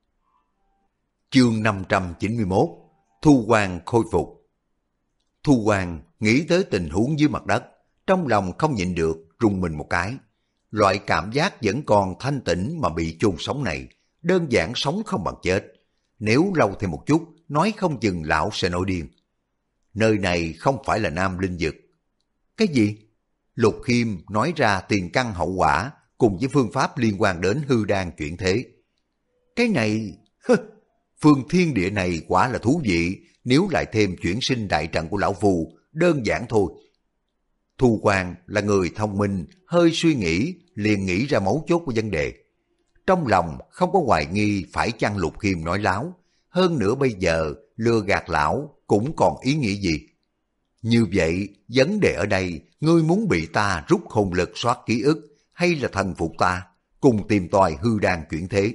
Chương 591, Thu Quang khôi phục. Thu Quang nghĩ tới tình huống dưới mặt đất, trong lòng không nhịn được rùng mình một cái. Loại cảm giác vẫn còn thanh tĩnh mà bị chôn sống này, đơn giản sống không bằng chết. Nếu lâu thêm một chút, nói không chừng lão sẽ nổi điên. Nơi này không phải là Nam Linh Dực. Cái gì? Lục Khiêm nói ra tiền căn hậu quả cùng với phương pháp liên quan đến hư đan chuyển thế. Cái này... phương thiên địa này quả là thú vị, nếu lại thêm chuyển sinh đại trận của lão phù, đơn giản thôi. Thu Quang là người thông minh, hơi suy nghĩ, liền nghĩ ra mấu chốt của vấn đề. Trong lòng không có hoài nghi phải chăng Lục Khiêm nói láo, hơn nữa bây giờ lừa gạt lão cũng còn ý nghĩa gì. Như vậy, vấn đề ở đây, ngươi muốn bị ta rút hồn lực soát ký ức, hay là thần phục ta, cùng tìm tòi hư đan chuyển thế.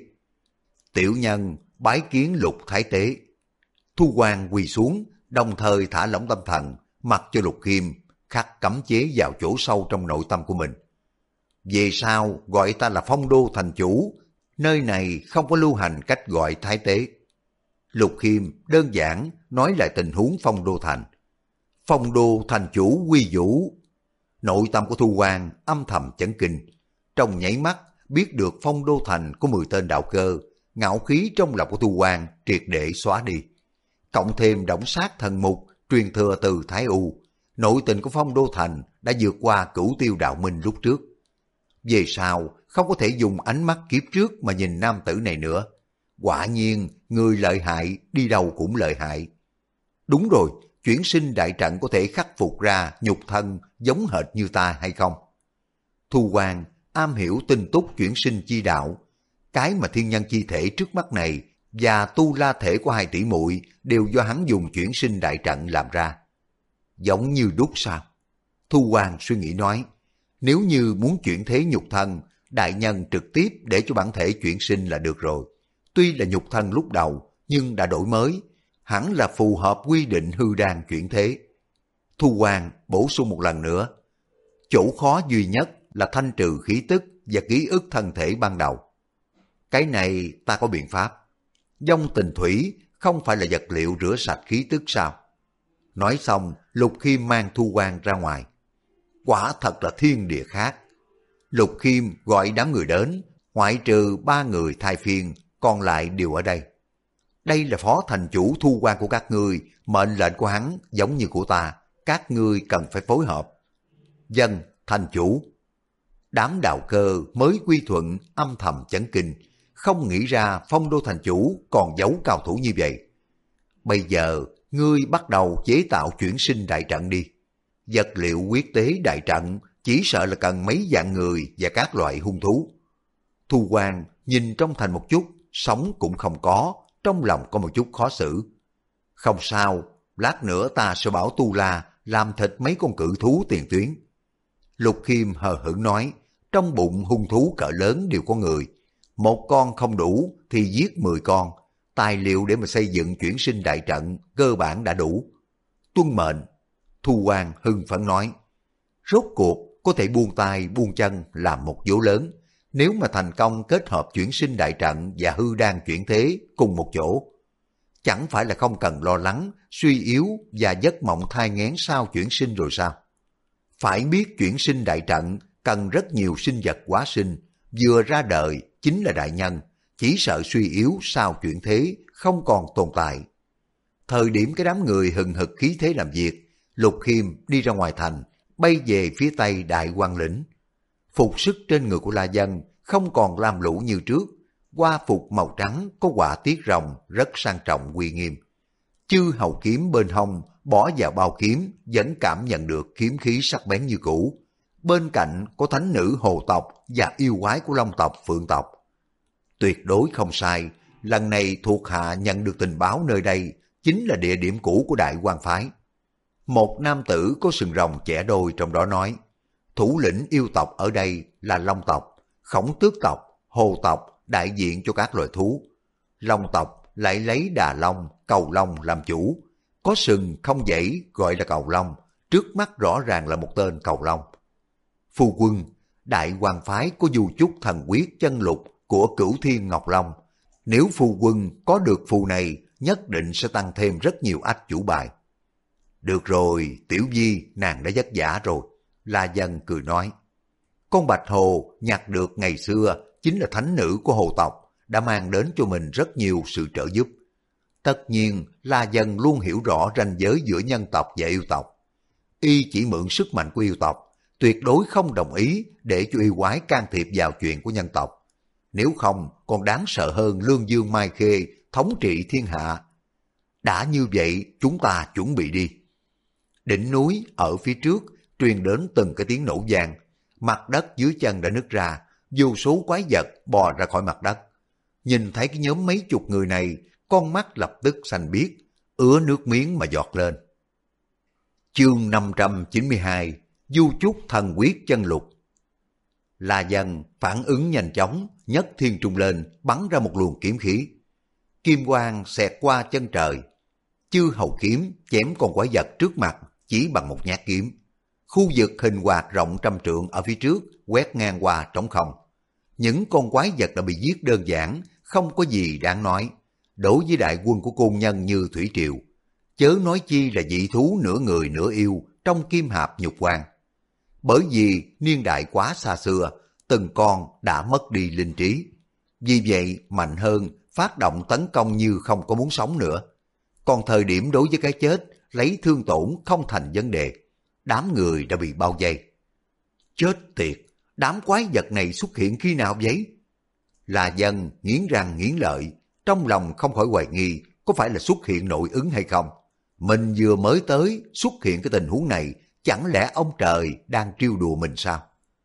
Tiểu nhân bái kiến Lục Thái Tế. Thu Quang quỳ xuống, đồng thời thả lỏng tâm thần, mặc cho Lục Khiêm khắc cấm chế vào chỗ sâu trong nội tâm của mình. Về sau gọi ta là Phong Đô thành chủ, nơi này không có lưu hành cách gọi Thái Tế. Lục Khiêm đơn giản nói lại tình huống Phong Đô thành. Phong Đô thành chủ quy vũ. Nội tâm của Thu Quang âm thầm chấn kinh. Trong nháy mắt biết được Phong Đô thành có 10 tên đạo cơ, ngạo khí trong lòng của Thu Quang triệt để xóa đi. Cộng thêm đổng sát thần mục truyền thừa từ Thái U, nội tình của Phong Đô thành đã vượt qua Cửu Tiêu đạo minh lúc trước. Về sau không có thể dùng ánh mắt kiếp trước mà nhìn nam tử này nữa. Quả nhiên người lợi hại đi đâu cũng lợi hại. Đúng rồi, chuyển sinh đại trận có thể khắc phục ra nhục thân giống hệt như ta hay không? Thu Quang am hiểu tinh túc chuyển sinh chi đạo. Cái mà thiên nhân chi thể trước mắt này và tu la thể của hai tỷ muội đều do hắn dùng chuyển sinh đại trận làm ra. Giống như đúc sao? Thu Quang suy nghĩ nói, nếu như muốn chuyển thế nhục thân, đại nhân trực tiếp để cho bản thể chuyển sinh là được rồi. Tuy là nhục thân lúc đầu, nhưng đã đổi mới, hẳn là phù hợp quy định hư đan chuyển thế. Thu Quang bổ sung một lần nữa, chỗ khó duy nhất là thanh trừ khí tức và ký ức thân thể ban đầu. Cái này ta có biện pháp. Dông tình thủy không phải là vật liệu rửa sạch khí tức sao? Nói xong, Lục Khiêm mang Thu Quang ra ngoài. Quả thật là thiên địa khác. Lục Khiêm gọi đám người đến, ngoại trừ 3 người thay phiên, còn lại đều ở đây. Đây là phó thành chủ Thu Quang của các ngươi, mệnh lệnh của hắn giống như của ta, các ngươi cần phải phối hợp. Dân, thành chủ. Đám đạo cơ mới quy thuận âm thầm chấn kinh, không nghĩ ra Phong Đô thành chủ còn giấu cao thủ như vậy. Bây giờ, ngươi bắt đầu chế tạo chuyển sinh đại trận đi. Vật liệu quyết tế đại trận chỉ sợ là cần mấy vạn người và các loại hung thú. Thu Quang nhìn trong thành một chút, sống cũng không có, trong lòng có một chút khó xử. Không sao, lát nữa ta sẽ bảo Tu La làm thịt mấy con cự thú tiền tuyến. Lục Khiêm hờ hững nói, trong bụng hung thú cỡ lớn đều có người. Một con không đủ thì giết 10 con. Tài liệu để mà xây dựng chuyển sinh đại trận cơ bản đã đủ. Tuân mệnh. Thu Quang hưng phấn nói. Rốt cuộc có thể buông tay buông chân làm một vố lớn. Nếu mà thành công kết hợp chuyển sinh đại trận và hư đan chuyển thế cùng một chỗ, chẳng phải là không cần lo lắng, suy yếu và giấc mộng thai nghén sau chuyển sinh rồi sao? Phải biết chuyển sinh đại trận cần rất nhiều sinh vật hóa sinh, vừa ra đời chính là đại nhân, chỉ sợ suy yếu sau chuyển thế không còn tồn tại. Thời điểm cái đám người hừng hực khí thế làm việc, Lục Khiêm đi ra ngoài thành, bay về phía tây Đại Quang lĩnh. Phục sức trên người của La Dân không còn lam lũ như trước, hoa phục màu trắng có họa tiết rồng rất sang trọng uy nghiêm. Chư hầu kiếm bên hông bỏ vào bao kiếm vẫn cảm nhận được kiếm khí sắc bén như cũ. Bên cạnh có thánh nữ hồ tộc và yêu quái của long tộc phượng tộc. Tuyệt đối không sai, lần này thuộc hạ nhận được tình báo nơi đây chính là địa điểm cũ của Đại Quang phái. Một nam tử có sừng rồng chẻ đôi trong đó nói, Thủ lĩnh yêu tộc ở đây là Long tộc, Khổng Tước tộc, Hồ tộc đại diện cho các loài thú. Long tộc lại lấy đà long, cầu long làm chủ. Có sừng không dãy gọi là cầu long, trước mắt rõ ràng là một tên cầu long. Phu quân, đại hoàng phái có du chúc thần quyết chân lục của Cửu Thiên Ngọc Long. Nếu phu quân có được phù này, nhất định sẽ tăng thêm rất nhiều ách chủ bài. Được rồi, Tiểu Di, nàng đã vất vả rồi. La Dân cười nói. Con bạch hồ nhặt được ngày xưa chính là thánh nữ của hồ tộc, đã mang đến cho mình rất nhiều sự trợ giúp. Tất nhiên, La Dân luôn hiểu rõ ranh giới giữa nhân tộc và yêu tộc. Y chỉ mượn sức mạnh của yêu tộc, tuyệt đối không đồng ý để cho yêu quái can thiệp vào chuyện của nhân tộc. Nếu không, còn đáng sợ hơn Lương Dương Mai Khê thống trị thiên hạ. Đã như vậy, chúng ta chuẩn bị đi. Đỉnh núi ở phía trước truyền đến từng cái tiếng nổ vang, mặt đất dưới chân đã nứt ra, vô số quái vật bò ra khỏi mặt đất. Nhìn thấy cái nhóm mấy chục người này, con mắt lập tức xanh biếc, ứa nước miếng mà giọt lên. Chương 592, Du Chúc Thần Quyết Chân Lục. La Dân phản ứng nhanh chóng, nhấc thiên trung lên, bắn ra một luồng kiếm khí. Kim quang xẹt qua chân trời. Chư hầu kiếm chém con quái vật trước mặt chỉ bằng một nhát kiếm. Khu vực hình quạt rộng trăm trượng ở phía trước quét ngang qua trống không. Những con quái vật đã bị giết đơn giản, không có gì đáng nói. Đối với đại quân của côn nhân như Thủy Triều, chớ nói chi là dị thú nửa người nửa yêu trong kim hạp nhục quan. Bởi vì niên đại quá xa xưa, từng con đã mất đi linh trí. Vì vậy mạnh hơn phát động tấn công như không có muốn sống nữa. Còn thời điểm đối với cái chết, lấy thương tổn không thành vấn đề. Đám người đã bị bao vây. Chết tiệt, đám quái vật này xuất hiện khi nào vậy? La Dân nghiến răng nghiến lợi, trong lòng không khỏi hoài nghi có phải là xuất hiện nội ứng hay không. Mình vừa mới tới xuất hiện cái tình huống này, chẳng lẽ ông trời đang trêu đùa mình sao?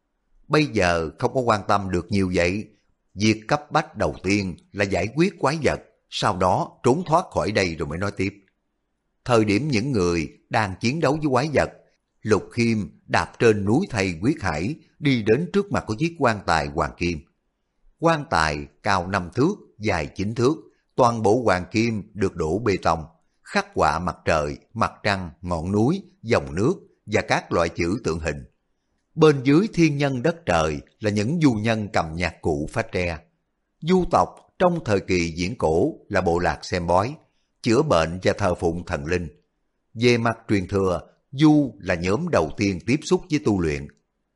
Bây giờ không có quan tâm được nhiều vậy. Việc cấp bách đầu tiên là giải quyết quái vật, sau đó trốn thoát khỏi đây rồi mới nói tiếp. Thời điểm những người đang chiến đấu với quái vật, Lục Khiêm đạp trên núi thây quyết hải đi đến trước mặt của chiếc quan tài hoàng kim. Quan tài cao 5 thước, dài 9 thước, toàn bộ hoàng kim được đổ bê tông, khắc họa mặt trời, mặt trăng, ngọn núi, dòng nước và các loại chữ tượng hình. Bên dưới thiên nhân đất trời là những du nhân cầm nhạc cụ phá tre. Du tộc trong thời kỳ viễn cổ là bộ lạc xem bói, chữa bệnh và thờ phụng thần linh. Về mặt truyền thừa, du là nhóm đầu tiên tiếp xúc với tu luyện.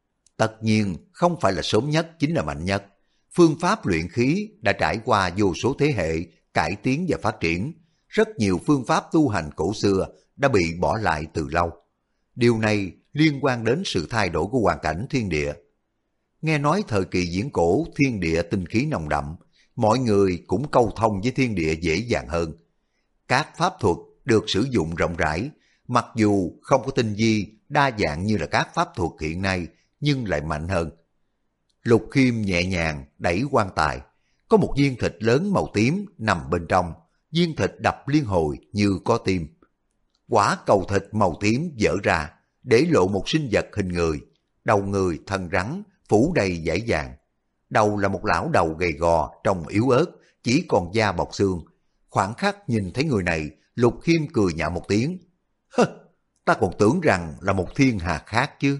Tất nhiên không phải là sớm nhất chính là mạnh nhất. Phương pháp luyện khí đã trải qua vô số thế hệ cải tiến và phát triển. Rất nhiều phương pháp tu hành cổ xưa đã bị bỏ lại từ lâu. Điều này liên quan đến sự thay đổi của hoàn cảnh thiên địa. Nghe nói thời kỳ viễn cổ thiên địa tinh khí nồng đậm, mọi người cũng câu thông với thiên địa dễ dàng hơn. Các pháp thuật được sử dụng rộng rãi, mặc dù không có tinh vi, đa dạng như là các pháp thuật hiện nay, nhưng lại mạnh hơn. Lục Khiêm nhẹ nhàng đẩy quan tài, có một viên thịt lớn màu tím nằm bên trong, viên thịt đập liên hồi như có tim. Quả cầu thịt màu tím vỡ ra, để lộ một sinh vật hình người, đầu người thân rắn, phủ đầy dải vàng. Đầu là một lão đầu gầy gò, trông yếu ớt, chỉ còn da bọc xương. Khoảng khắc nhìn thấy người này, Lục Khiêm cười nhạo một tiếng. Hơ, ta còn tưởng rằng là một thiên hà khác chứ.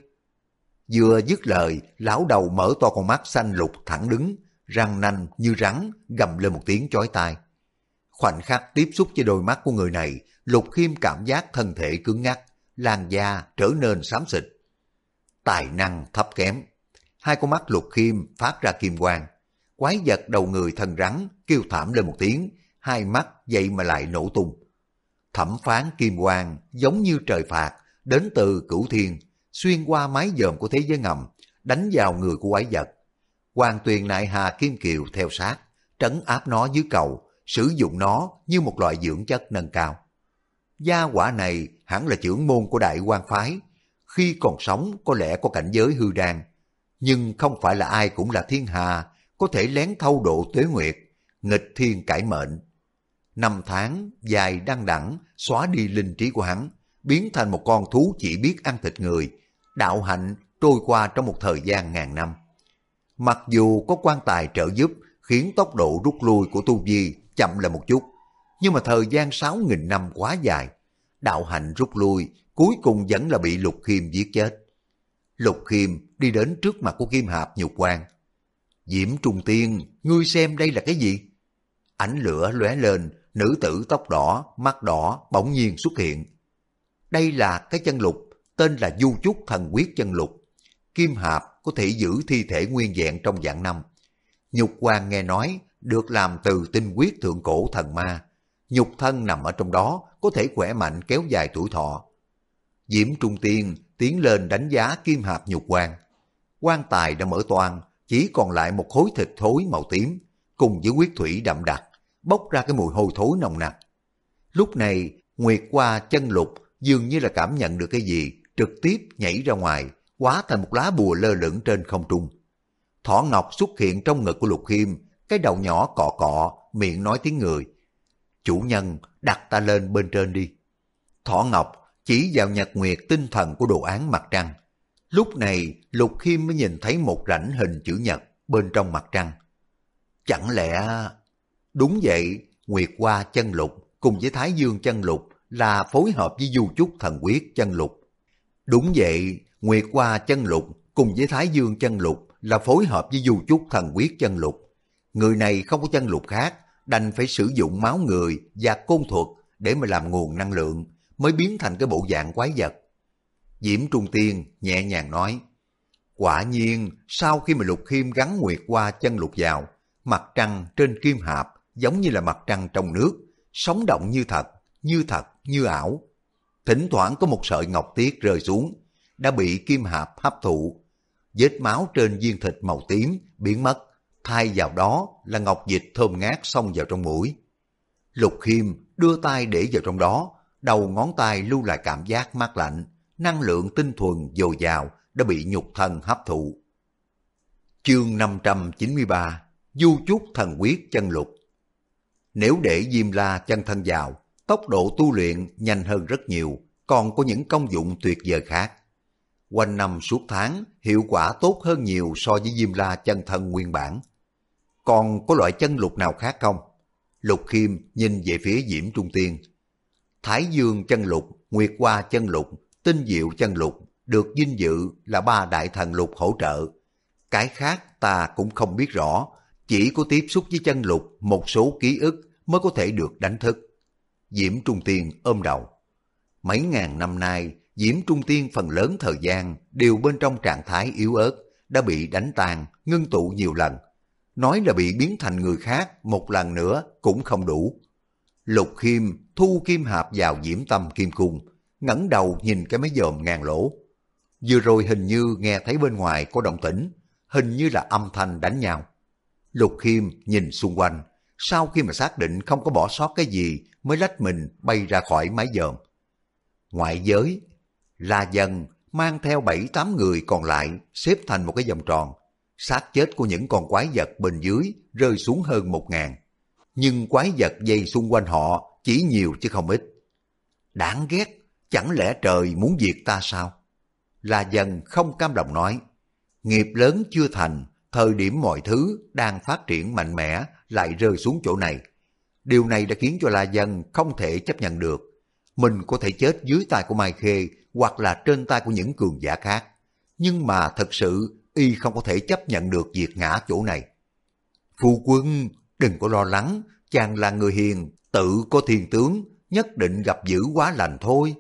Vừa dứt lời, lão đầu mở to con mắt xanh lục thẳng đứng, răng nanh như rắn, gầm lên một tiếng chói tai. Khoảnh khắc tiếp xúc với đôi mắt của người này, Lục Khiêm cảm giác thân thể cứng ngắc, làn da trở nên xám xịt. Tài năng thấp kém. Hai con mắt Lục Khiêm phát ra kim quang. Quái vật đầu người thân rắn kêu thảm lên một tiếng, hai mắt vậy mà lại nổ tung. Thẩm phán kim quang giống như trời phạt, đến từ cửu thiên, xuyên qua mái dòm của thế giới ngầm, đánh vào người của quái vật. Hoàng Tuyền Nại Hà Kim Kiều theo sát, trấn áp nó dưới cầu, sử dụng nó như một loại dưỡng chất nâng cao. Gia quả này hẳn là trưởng môn của Đại Quan phái, khi còn sống có lẽ có cảnh giới hư đan, nhưng không phải là ai cũng là thiên hà, có thể lén thâu độ tuế nguyệt, nghịch thiên cải mệnh. 5 tháng dài đăng đẳng xóa đi linh trí của hắn, biến thành một con thú chỉ biết ăn thịt người, đạo hạnh trôi qua trong một thời gian ngàn năm. Mặc dù có quan tài trợ giúp khiến tốc độ rút lui của tu vi chậm lại một chút, nhưng mà thời gian 6.000 năm quá dài, đạo hạnh rút lui cuối cùng vẫn là bị Lục Khiêm giết chết. Lục Khiêm đi đến trước mặt của Kim Hạp nhục quan. Diễm Trung Tiên, ngươi xem đây là cái gì? Ánh lửa lóe lên, nữ tử tóc đỏ, mắt đỏ bỗng nhiên xuất hiện. Đây là cái chân lục, tên là Du Chúc Thần Quyết chân lục. Kim Hạp có thể giữ thi thể nguyên vẹn trong vạn năm. Nhục quan nghe nói được làm từ tinh huyết thượng cổ thần ma. Nhục thân nằm ở trong đó có thể khỏe mạnh kéo dài tuổi thọ. Diễm Trung Tiên tiến lên đánh giá Kim Hạp nhục quan. Quan tài đã mở toang, chỉ còn lại một khối thịt thối màu tím, cùng với huyết thủy đậm đặc, bốc ra cái mùi hôi thối nồng nặc. Lúc này, Nguyệt Hoa chân lục dường như là cảm nhận được cái gì, trực tiếp nhảy ra ngoài, hóa thành một lá bùa lơ lửng trên không trung. Thỏ Ngọc xuất hiện trong ngực của Lục Khiêm, cái đầu nhỏ cọ cọ, miệng nói tiếng người. Chủ nhân, đặt ta lên bên trên đi. Thỏ Ngọc chỉ vào nhật nguyệt tinh thần của đồ án mặt trăng. Lúc này, Lục Khiêm mới nhìn thấy một rãnh hình chữ nhật bên trong mặt trăng. Chẳng lẽ... Đúng vậy, Nguyệt Hoa chân lục cùng với Thái Dương chân lục là phối hợp với Du Chúc Thần Quyết chân lục. Đúng vậy, Nguyệt Hoa chân lục cùng với Thái Dương chân lục là phối hợp với Du Chúc Thần Quyết chân lục. Người này không có chân lục khác, đành phải sử dụng máu người và côn thuật để mà làm nguồn năng lượng, mới biến thành cái bộ dạng quái vật. Diễm Trung Tiên nhẹ nhàng nói, quả nhiên sau khi mà Lục Khiêm gắn Nguyệt Hoa chân lục vào, mặt trăng trên Kim Hạp giống như là mặt trăng trong nước, sống động như thật, như ảo. Thỉnh thoảng có một sợi ngọc tiết rơi xuống, đã bị Kim Hạp hấp thụ. Vết máu trên viên thịt màu tím biến mất, thay vào đó là ngọc dịch thơm ngát xông vào trong mũi. Lục Khiêm đưa tay để vào trong đó, đầu ngón tay lưu lại cảm giác mát lạnh, năng lượng tinh thuần dồi dào đã bị nhục thân hấp thụ. Chương 593 Du Chúc Thần Quyết chân lục. Nếu để Diêm La chân thân vào, tốc độ tu luyện nhanh hơn rất nhiều, còn có những công dụng tuyệt vời khác. Quanh năm suốt tháng, hiệu quả tốt hơn nhiều so với Diêm La chân thân nguyên bản. Còn có loại chân lục nào khác không? Lục Khiêm nhìn về phía Diễm Trung Tiên. Thái Dương chân lục, Nguyệt Hoa chân lục, Tinh Diệu chân lục được vinh dự là 3 đại thần lục hỗ trợ. Cái khác ta cũng không biết rõ, chỉ có tiếp xúc với chân lục một số ký ức mới có thể được đánh thức. Diễm Trung Tiên ôm đầu. Mấy ngàn năm nay, Diễm Trung Tiên phần lớn thời gian đều bên trong trạng thái yếu ớt, đã bị đánh tan, ngưng tụ nhiều lần. Nói là bị biến thành người khác một lần nữa cũng không đủ. Lục Khiêm thu Kim Hạp vào Diễm Tâm Kim Cung, ngẩng đầu nhìn cái máy dòm ngàn lỗ. Vừa rồi hình như nghe thấy bên ngoài có động tĩnh, hình như là âm thanh đánh nhau. Lục Khiêm nhìn xung quanh, sau khi mà xác định không có bỏ sót cái gì mới lách mình bay ra khỏi mái dòm. Ngoại giới, La Dân mang theo 7-8 người còn lại xếp thành một cái vòng tròn. Xác chết của những con quái vật bên dưới rơi xuống hơn 1.000. Nhưng quái vật dây xung quanh họ chỉ nhiều chứ không ít. Đáng ghét, chẳng lẽ trời muốn diệt ta sao? La Dân không cam lòng nói, nghiệp lớn chưa thành, thời điểm mọi thứ đang phát triển mạnh mẽ lại rơi xuống chỗ này. Điều này đã khiến cho La Dân không thể chấp nhận được. Mình có thể chết dưới tay của Mai Khê hoặc là trên tay của những cường giả khác. Nhưng mà thật sự y không có thể chấp nhận được việc ngã chỗ này. Phu quân, đừng có lo lắng, chàng là người hiền, tự có thiên tướng, nhất định gặp dữ quá lành thôi.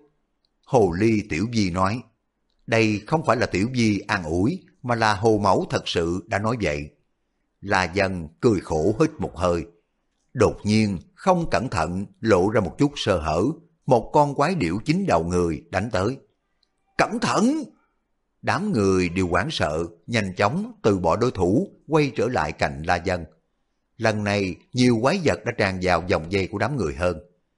Hồ Ly Tiểu Vi nói, đây không phải là Tiểu Vi an ủi, mà là Hồ Mẫu thật sự đã nói vậy. La Dân cười khổ hít một hơi. Đột nhiên, không cẩn thận lộ ra một chút sơ hở, một con quái điểu 9 đầu người đánh tới. Cẩn thận! Đám người đều hoảng sợ, nhanh chóng từ bỏ đối thủ, quay trở lại cạnh La Dân. Lần này, nhiều quái vật đã tràn vào vòng dây của đám người hơn.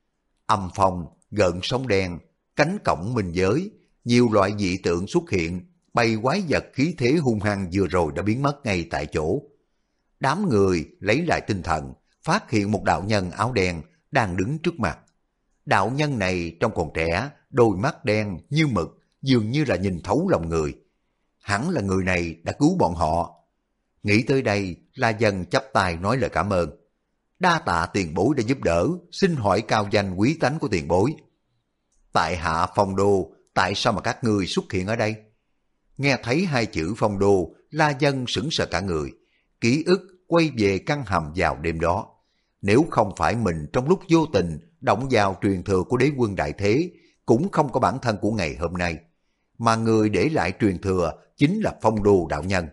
Âm phong, gợn sóng đen, cánh cổng minh giới, nhiều loại dị tượng xuất hiện, bầy quái vật khí thế hung hăng vừa rồi đã biến mất ngay tại chỗ. Đám người lấy lại tinh thần, phát hiện một đạo nhân áo đen đang đứng trước mặt. Đạo nhân này trông còn trẻ, đôi mắt đen như mực, dường như là nhìn thấu lòng người. hẳn là người này đã cứu bọn họ. Nghĩ tới đây, La Dân chắp tay nói lời cảm ơn. Đa tạ tiền bối đã giúp đỡ, xin hỏi cao danh quý tánh của tiền bối. Tại hạ Phong Đô, tại sao mà các ngươi xuất hiện ở đây? Nghe thấy hai chữ Phong Đô, La Dân sững sờ cả người, ký ức quay về căn hầm vào đêm đó. Nếu không phải mình trong lúc vô tình động vào truyền thừa của đế quân đại thế, cũng không có bản thân của ngày hôm nay. Mà người để lại truyền thừa chính là Phong Đô đạo nhân.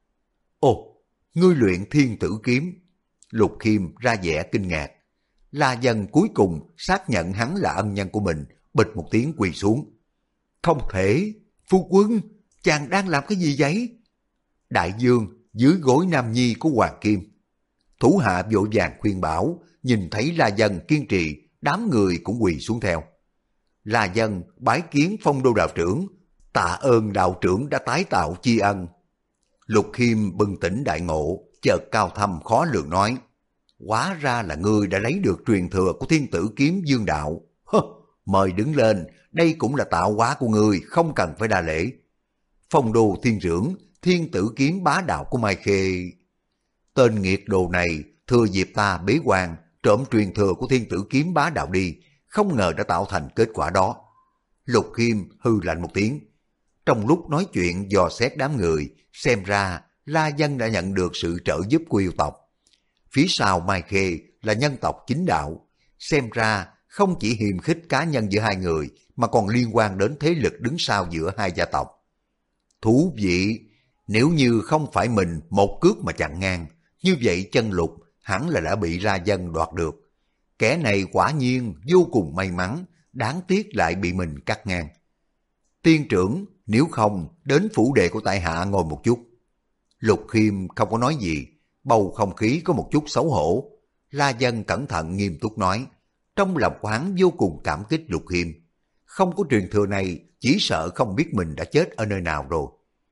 Ồ, ngươi luyện thiên tử kiếm. Lục Khiêm ra vẻ kinh ngạc. La Dân cuối cùng xác nhận hắn là ân nhân của mình, bịch một tiếng quỳ xuống. Không thể, phu quân, chàng đang làm cái gì vậy? Đại dương dưới gối nam nhi của Hoàng Kim. Thủ hạ vội vàng khuyên bảo, nhìn thấy La Dân kiên trì, đám người cũng quỳ xuống theo. La Dân bái kiến Phong Đô đạo trưởng, tạ ơn đạo trưởng đã tái tạo tri ân. Lục Khiêm bừng tỉnh đại ngộ, chợt cao thâm khó lường nói, hóa ra là ngươi đã lấy được truyền thừa của thiên tử kiếm dương đạo. Mời đứng lên, đây cũng là tạo hóa của ngươi, không cần phải đa lễ. Phong Đô thiên trưởng, thiên tử kiếm bá đạo của Mai Khê. Tên nghiệt đồ này thừa dịp ta bế quan, trộm truyền thừa của thiên tử kiếm bá đạo đi, không ngờ đã tạo thành kết quả đó. Lục Khiêm hư lạnh một tiếng. Trong lúc nói chuyện dò xét đám người, xem ra La Dân đã nhận được sự trợ giúp của yêu tộc. Phía sau Mai Khê là nhân tộc chính đạo, xem ra không chỉ hiềm khích cá nhân giữa hai người, mà còn liên quan đến thế lực đứng sau giữa hai gia tộc. Thú vị, nếu như không phải mình một cước mà chặn ngang, như vậy chân lục hẳn là đã bị La Dân đoạt được. Kẻ này quả nhiên vô cùng may mắn, đáng tiếc lại bị mình cắt ngang. Tiên trưởng, nếu không đến phủ đệ của tại hạ ngồi một chút. Lục Khiêm không có nói gì, bầu không khí có một chút xấu hổ. La Dân cẩn thận nghiêm túc nói, trong lòng của hắn vô cùng cảm kích Lục Khiêm. Không có truyền thừa này, chỉ sợ không biết mình đã chết ở nơi nào rồi.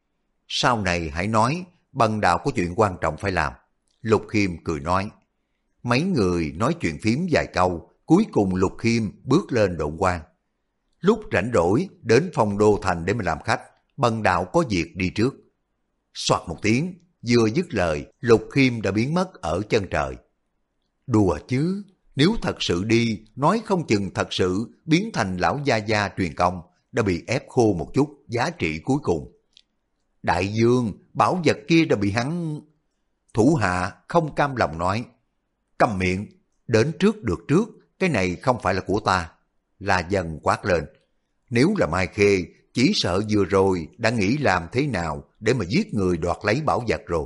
Sau này hãy nói, bần đạo có chuyện quan trọng phải làm. Lục Khiêm cười nói. Mấy người nói chuyện phím vài câu, cuối cùng Lục Khiêm bước lên độn quan. Lúc rảnh rỗi đến Phong Đô thành để mà làm khách, bần đạo có việc đi trước. Soạt một tiếng, vừa dứt lời, Lục Khiêm đã biến mất ở chân trời. Đùa chứ, nếu thật sự đi, nói không chừng thật sự biến thành lão gia gia truyền công, đã bị ép khô một chút giá trị cuối cùng. Đại dương, bảo vật kia đã bị hắn... Thủ hạ không cam lòng nói, câm miệng, đến trước được trước, cái này không phải là của ta. La Dân quát lên, nếu là Mai Khê, chỉ sợ vừa rồi đã nghĩ làm thế nào để mà giết người đoạt lấy bảo vật rồi.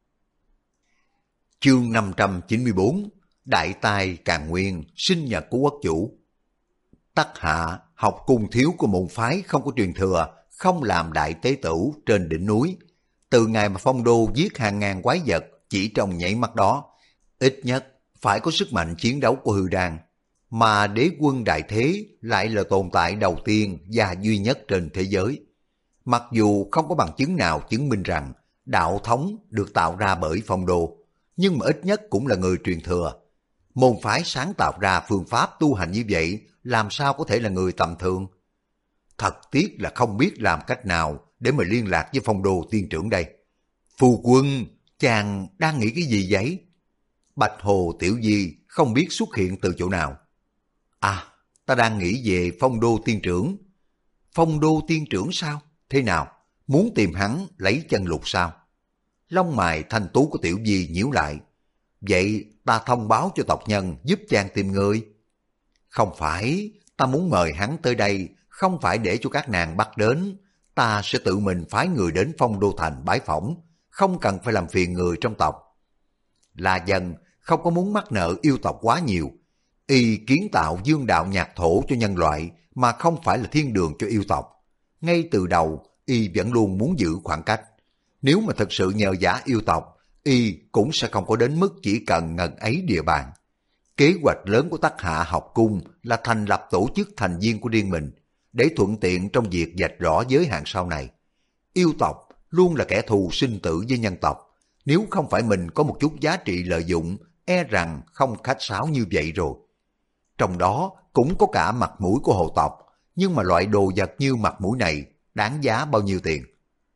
Chương 594, Đại tai Càn Nguyên, sinh nhật của quốc chủ. Tắc hạ, học cung thiếu của môn phái không có truyền thừa, không làm đại tế tử trên đỉnh núi. Từ ngày mà Phong Đô giết hàng ngàn quái vật chỉ trong nhảy mắt đó, ít nhất phải có sức mạnh chiến đấu của hư đan. Mà đế quân đại thế lại là tồn tại đầu tiên và duy nhất trên thế giới. Mặc dù không có bằng chứng nào chứng minh rằng đạo thống được tạo ra bởi Phong Đô, nhưng mà ít nhất cũng là người truyền thừa. Môn phái sáng tạo ra phương pháp tu hành như vậy, làm sao có thể là người tầm thường? Thật tiếc là không biết làm cách nào để mà liên lạc với Phong Đô tiên trưởng đây. Phu quân, chàng đang nghĩ cái gì vậy? Bạch Hồ Tiểu Di không biết xuất hiện từ chỗ nào. À, ta đang nghĩ về Phong Đô tiên trưởng. Phong Đô tiên trưởng sao? Thế nào? Muốn tìm hắn lấy chân lục sao? Lông mày thanh tú của Tiểu Di nhíu lại. Vậy ta thông báo cho tộc nhân giúp chàng tìm người. Không phải, ta muốn mời hắn tới đây, không phải để cho các nàng bắt đến. Ta sẽ tự mình phái người đến Phong Đô thành bái phỏng, không cần phải làm phiền người trong tộc. La Dân không có muốn mắc nợ yêu tộc quá nhiều. Y kiến tạo dương đạo nhạc thổ cho nhân loại, mà không phải là thiên đường cho yêu tộc. Ngay từ đầu, Y vẫn luôn muốn giữ khoảng cách. Nếu mà thật sự nhờ vả yêu tộc, Y cũng sẽ không có đến mức chỉ cần ngần ấy địa bàn. Kế hoạch lớn của Tắc Hạ học cung là thành lập tổ chức thành viên của riêng mình, để thuận tiện trong việc vạch rõ giới hạn sau này. Yêu tộc luôn là kẻ thù sinh tử với nhân tộc. Nếu không phải mình có một chút giá trị lợi dụng, e rằng không khách sáo như vậy rồi. Trong đó cũng có cả mặt mũi của hồ tộc, nhưng mà loại đồ vật như mặt mũi này đáng giá bao nhiêu tiền?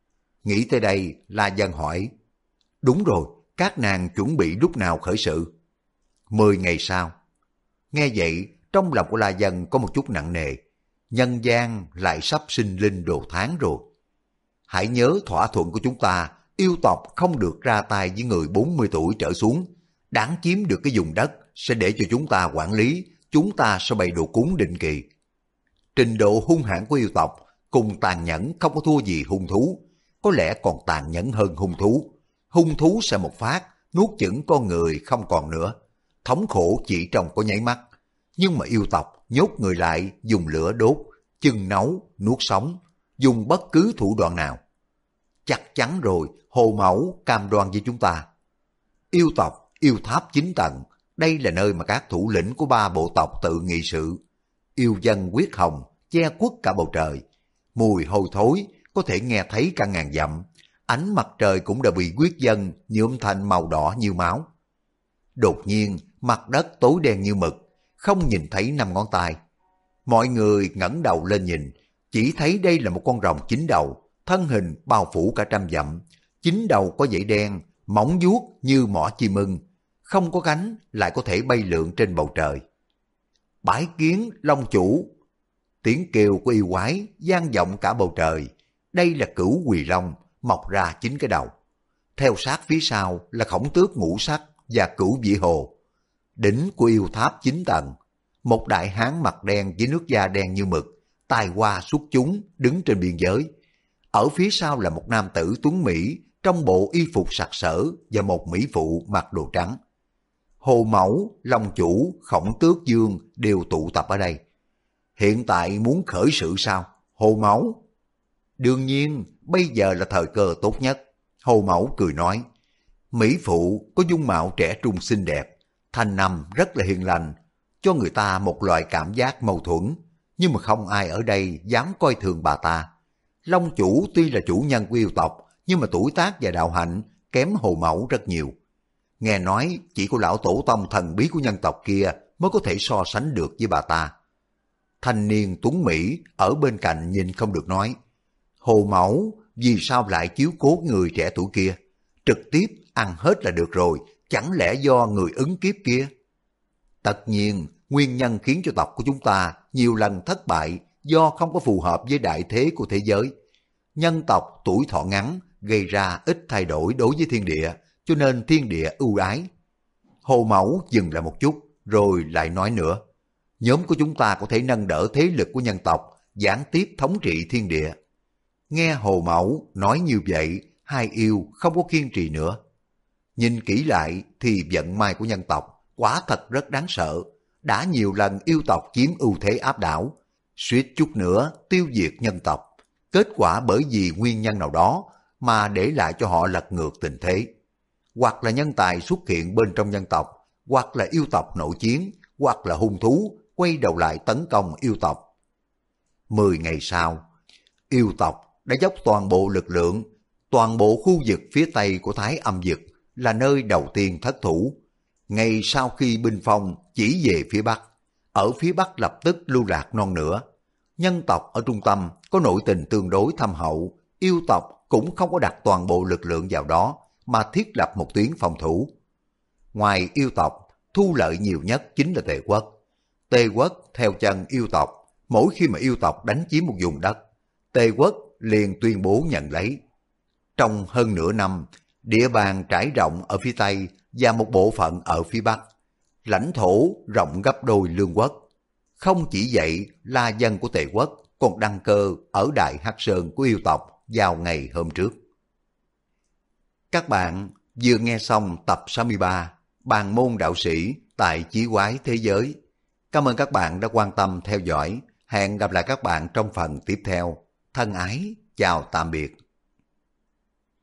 Nghĩ tới đây, La Dân hỏi, đúng rồi, các nàng chuẩn bị lúc nào khởi sự? 10 ngày sau. Nghe vậy, trong lòng của La Dân có một chút nặng nề. Nhân gian lại sắp sinh linh đồ tháng rồi. Hãy nhớ thỏa thuận của chúng ta, yêu tộc không được ra tay với người 40 tuổi trở xuống. Đáng chiếm được cái vùng đất sẽ để cho chúng ta quản lý, chúng ta sẽ bày đồ cúng định kỳ. Trình độ hung hãn của yêu tộc cùng tàn nhẫn không có thua gì hung thú, có lẽ còn tàn nhẫn hơn hung thú. Hung thú sẽ một phát, nuốt chửng con người không còn nữa. Thống khổ chỉ trong có nháy mắt. Nhưng mà yêu tộc nhốt người lại, dùng lửa đốt, chưng nấu, nuốt sống, dùng bất cứ thủ đoạn nào. Chắc chắn rồi, Hồ Mẫu cam đoan với chúng ta. Yêu tộc, yêu tháp 9 tầng, đây là nơi mà các thủ lĩnh của 3 bộ tộc tự nghị sự. Yêu dân huyết hồng, che khuất cả bầu trời. Mùi hôi thối có thể nghe thấy cả ngàn dặm. Ánh mặt trời cũng đã bị huyết dân nhuộm thành màu đỏ như máu. Đột nhiên, mặt đất tối đen như mực, không nhìn thấy 5 ngón tay. Mọi người ngẩng đầu lên nhìn, chỉ thấy đây là một con rồng 9 đầu, thân hình bao phủ cả 100 dặm. 9 đầu có dãy đen, móng vuốt như mỏ chim ưng, không có cánh lại có thể bay lượn trên bầu trời. Bái kiến Long chủ. Tiếng kêu của yêu quái vang vọng cả bầu trời. Đây là Cửu Quỳ Long, mọc ra 9 cái đầu. Theo sát phía sau là Khổng Tước Ngũ Sắc và Cửu Vĩ Hồ. Đỉnh của yêu tháp 9 tầng, một đại hán mặt đen với nước da đen như mực, tài hoa xuất chúng đứng trên biên giới. Ở phía sau là một nam tử tuấn mỹ trong bộ y phục sặc sỡ và một mỹ phụ mặc đồ trắng. Hồ Mẫu, Long chủ, Khổng Tước Dương đều tụ tập ở đây. Hiện tại muốn khởi sự sao, Hồ Mẫu? Đương nhiên, bây giờ là thời cơ tốt nhất. Hồ Mẫu cười nói, mỹ phụ có dung mạo trẻ trung xinh đẹp, thanh năm rất là hiền lành, cho người ta một loại cảm giác mâu thuẫn, nhưng mà không ai ở đây dám coi thường bà ta. Long chủ tuy là chủ nhân của yêu tộc, nhưng mà tuổi tác và đạo hạnh kém Hồ Mẫu rất nhiều. Nghe nói chỉ có lão tổ tông thần bí của nhân tộc kia mới có thể so sánh được với bà ta. Thanh niên tuấn Mỹ ở bên cạnh nhìn không được nói, Hồ Mẫu vì sao lại chiếu cố người trẻ tuổi kia? Trực tiếp ăn hết là được rồi, chẳng lẽ do người ứng kiếp kia? Tất nhiên, nguyên nhân khiến cho tộc của chúng ta nhiều lần thất bại do không có phù hợp với đại thế của thế giới. Nhân tộc tuổi thọ ngắn gây ra ít thay đổi đối với thiên địa, cho nên thiên địa ưu ái. Hồ Mẫu dừng lại một chút, rồi lại nói nữa. Nhóm của chúng ta có thể nâng đỡ thế lực của nhân tộc, gián tiếp thống trị thiên địa. Nghe Hồ Mẫu nói như vậy, hai yêu không có kiên trì nữa. Nhìn kỹ lại thì vận may của nhân tộc quả thật rất đáng sợ. Đã nhiều lần yêu tộc chiếm ưu thế áp đảo, suýt chút nữa tiêu diệt nhân tộc. Kết quả bởi vì nguyên nhân nào đó mà để lại cho họ lật ngược tình thế. Hoặc là nhân tài xuất hiện bên trong nhân tộc, hoặc là yêu tộc nội chiến, hoặc là hung thú quay đầu lại tấn công yêu tộc. 10 ngày sau, yêu tộc đã dốc toàn bộ lực lượng, toàn bộ khu vực phía tây của Thái Âm Vực là nơi đầu tiên thất thủ. Ngay sau khi binh phong chỉ về phía bắc, ở phía bắc lập tức lưu lạc non nữa. Nhân tộc ở trung tâm có nội tình tương đối thâm hậu, yêu tộc cũng không có đặt toàn bộ lực lượng vào đó mà thiết lập một tuyến phòng thủ. Ngoài yêu tộc, thu lợi nhiều nhất chính là Tề quốc. Tề quốc theo chân yêu tộc, mỗi khi mà yêu tộc đánh chiếm một vùng đất, Tề quốc liền tuyên bố nhận lấy. Trong hơn nửa năm, địa bàn trải rộng ở phía Tây và một bộ phận ở phía Bắc, lãnh thổ rộng gấp đôi Lương quốc. Không chỉ vậy, La Dân của Tề quốc còn đăng cơ ở Đại Hắc Sơn của yêu tộc vào ngày hôm trước. Các bạn vừa nghe xong tập 63 Bàn môn đạo sĩ tại Chí Quái Thế Giới. Cảm ơn các bạn đã quan tâm theo dõi. Hẹn gặp lại các bạn trong phần tiếp theo. Thân ái, chào tạm biệt.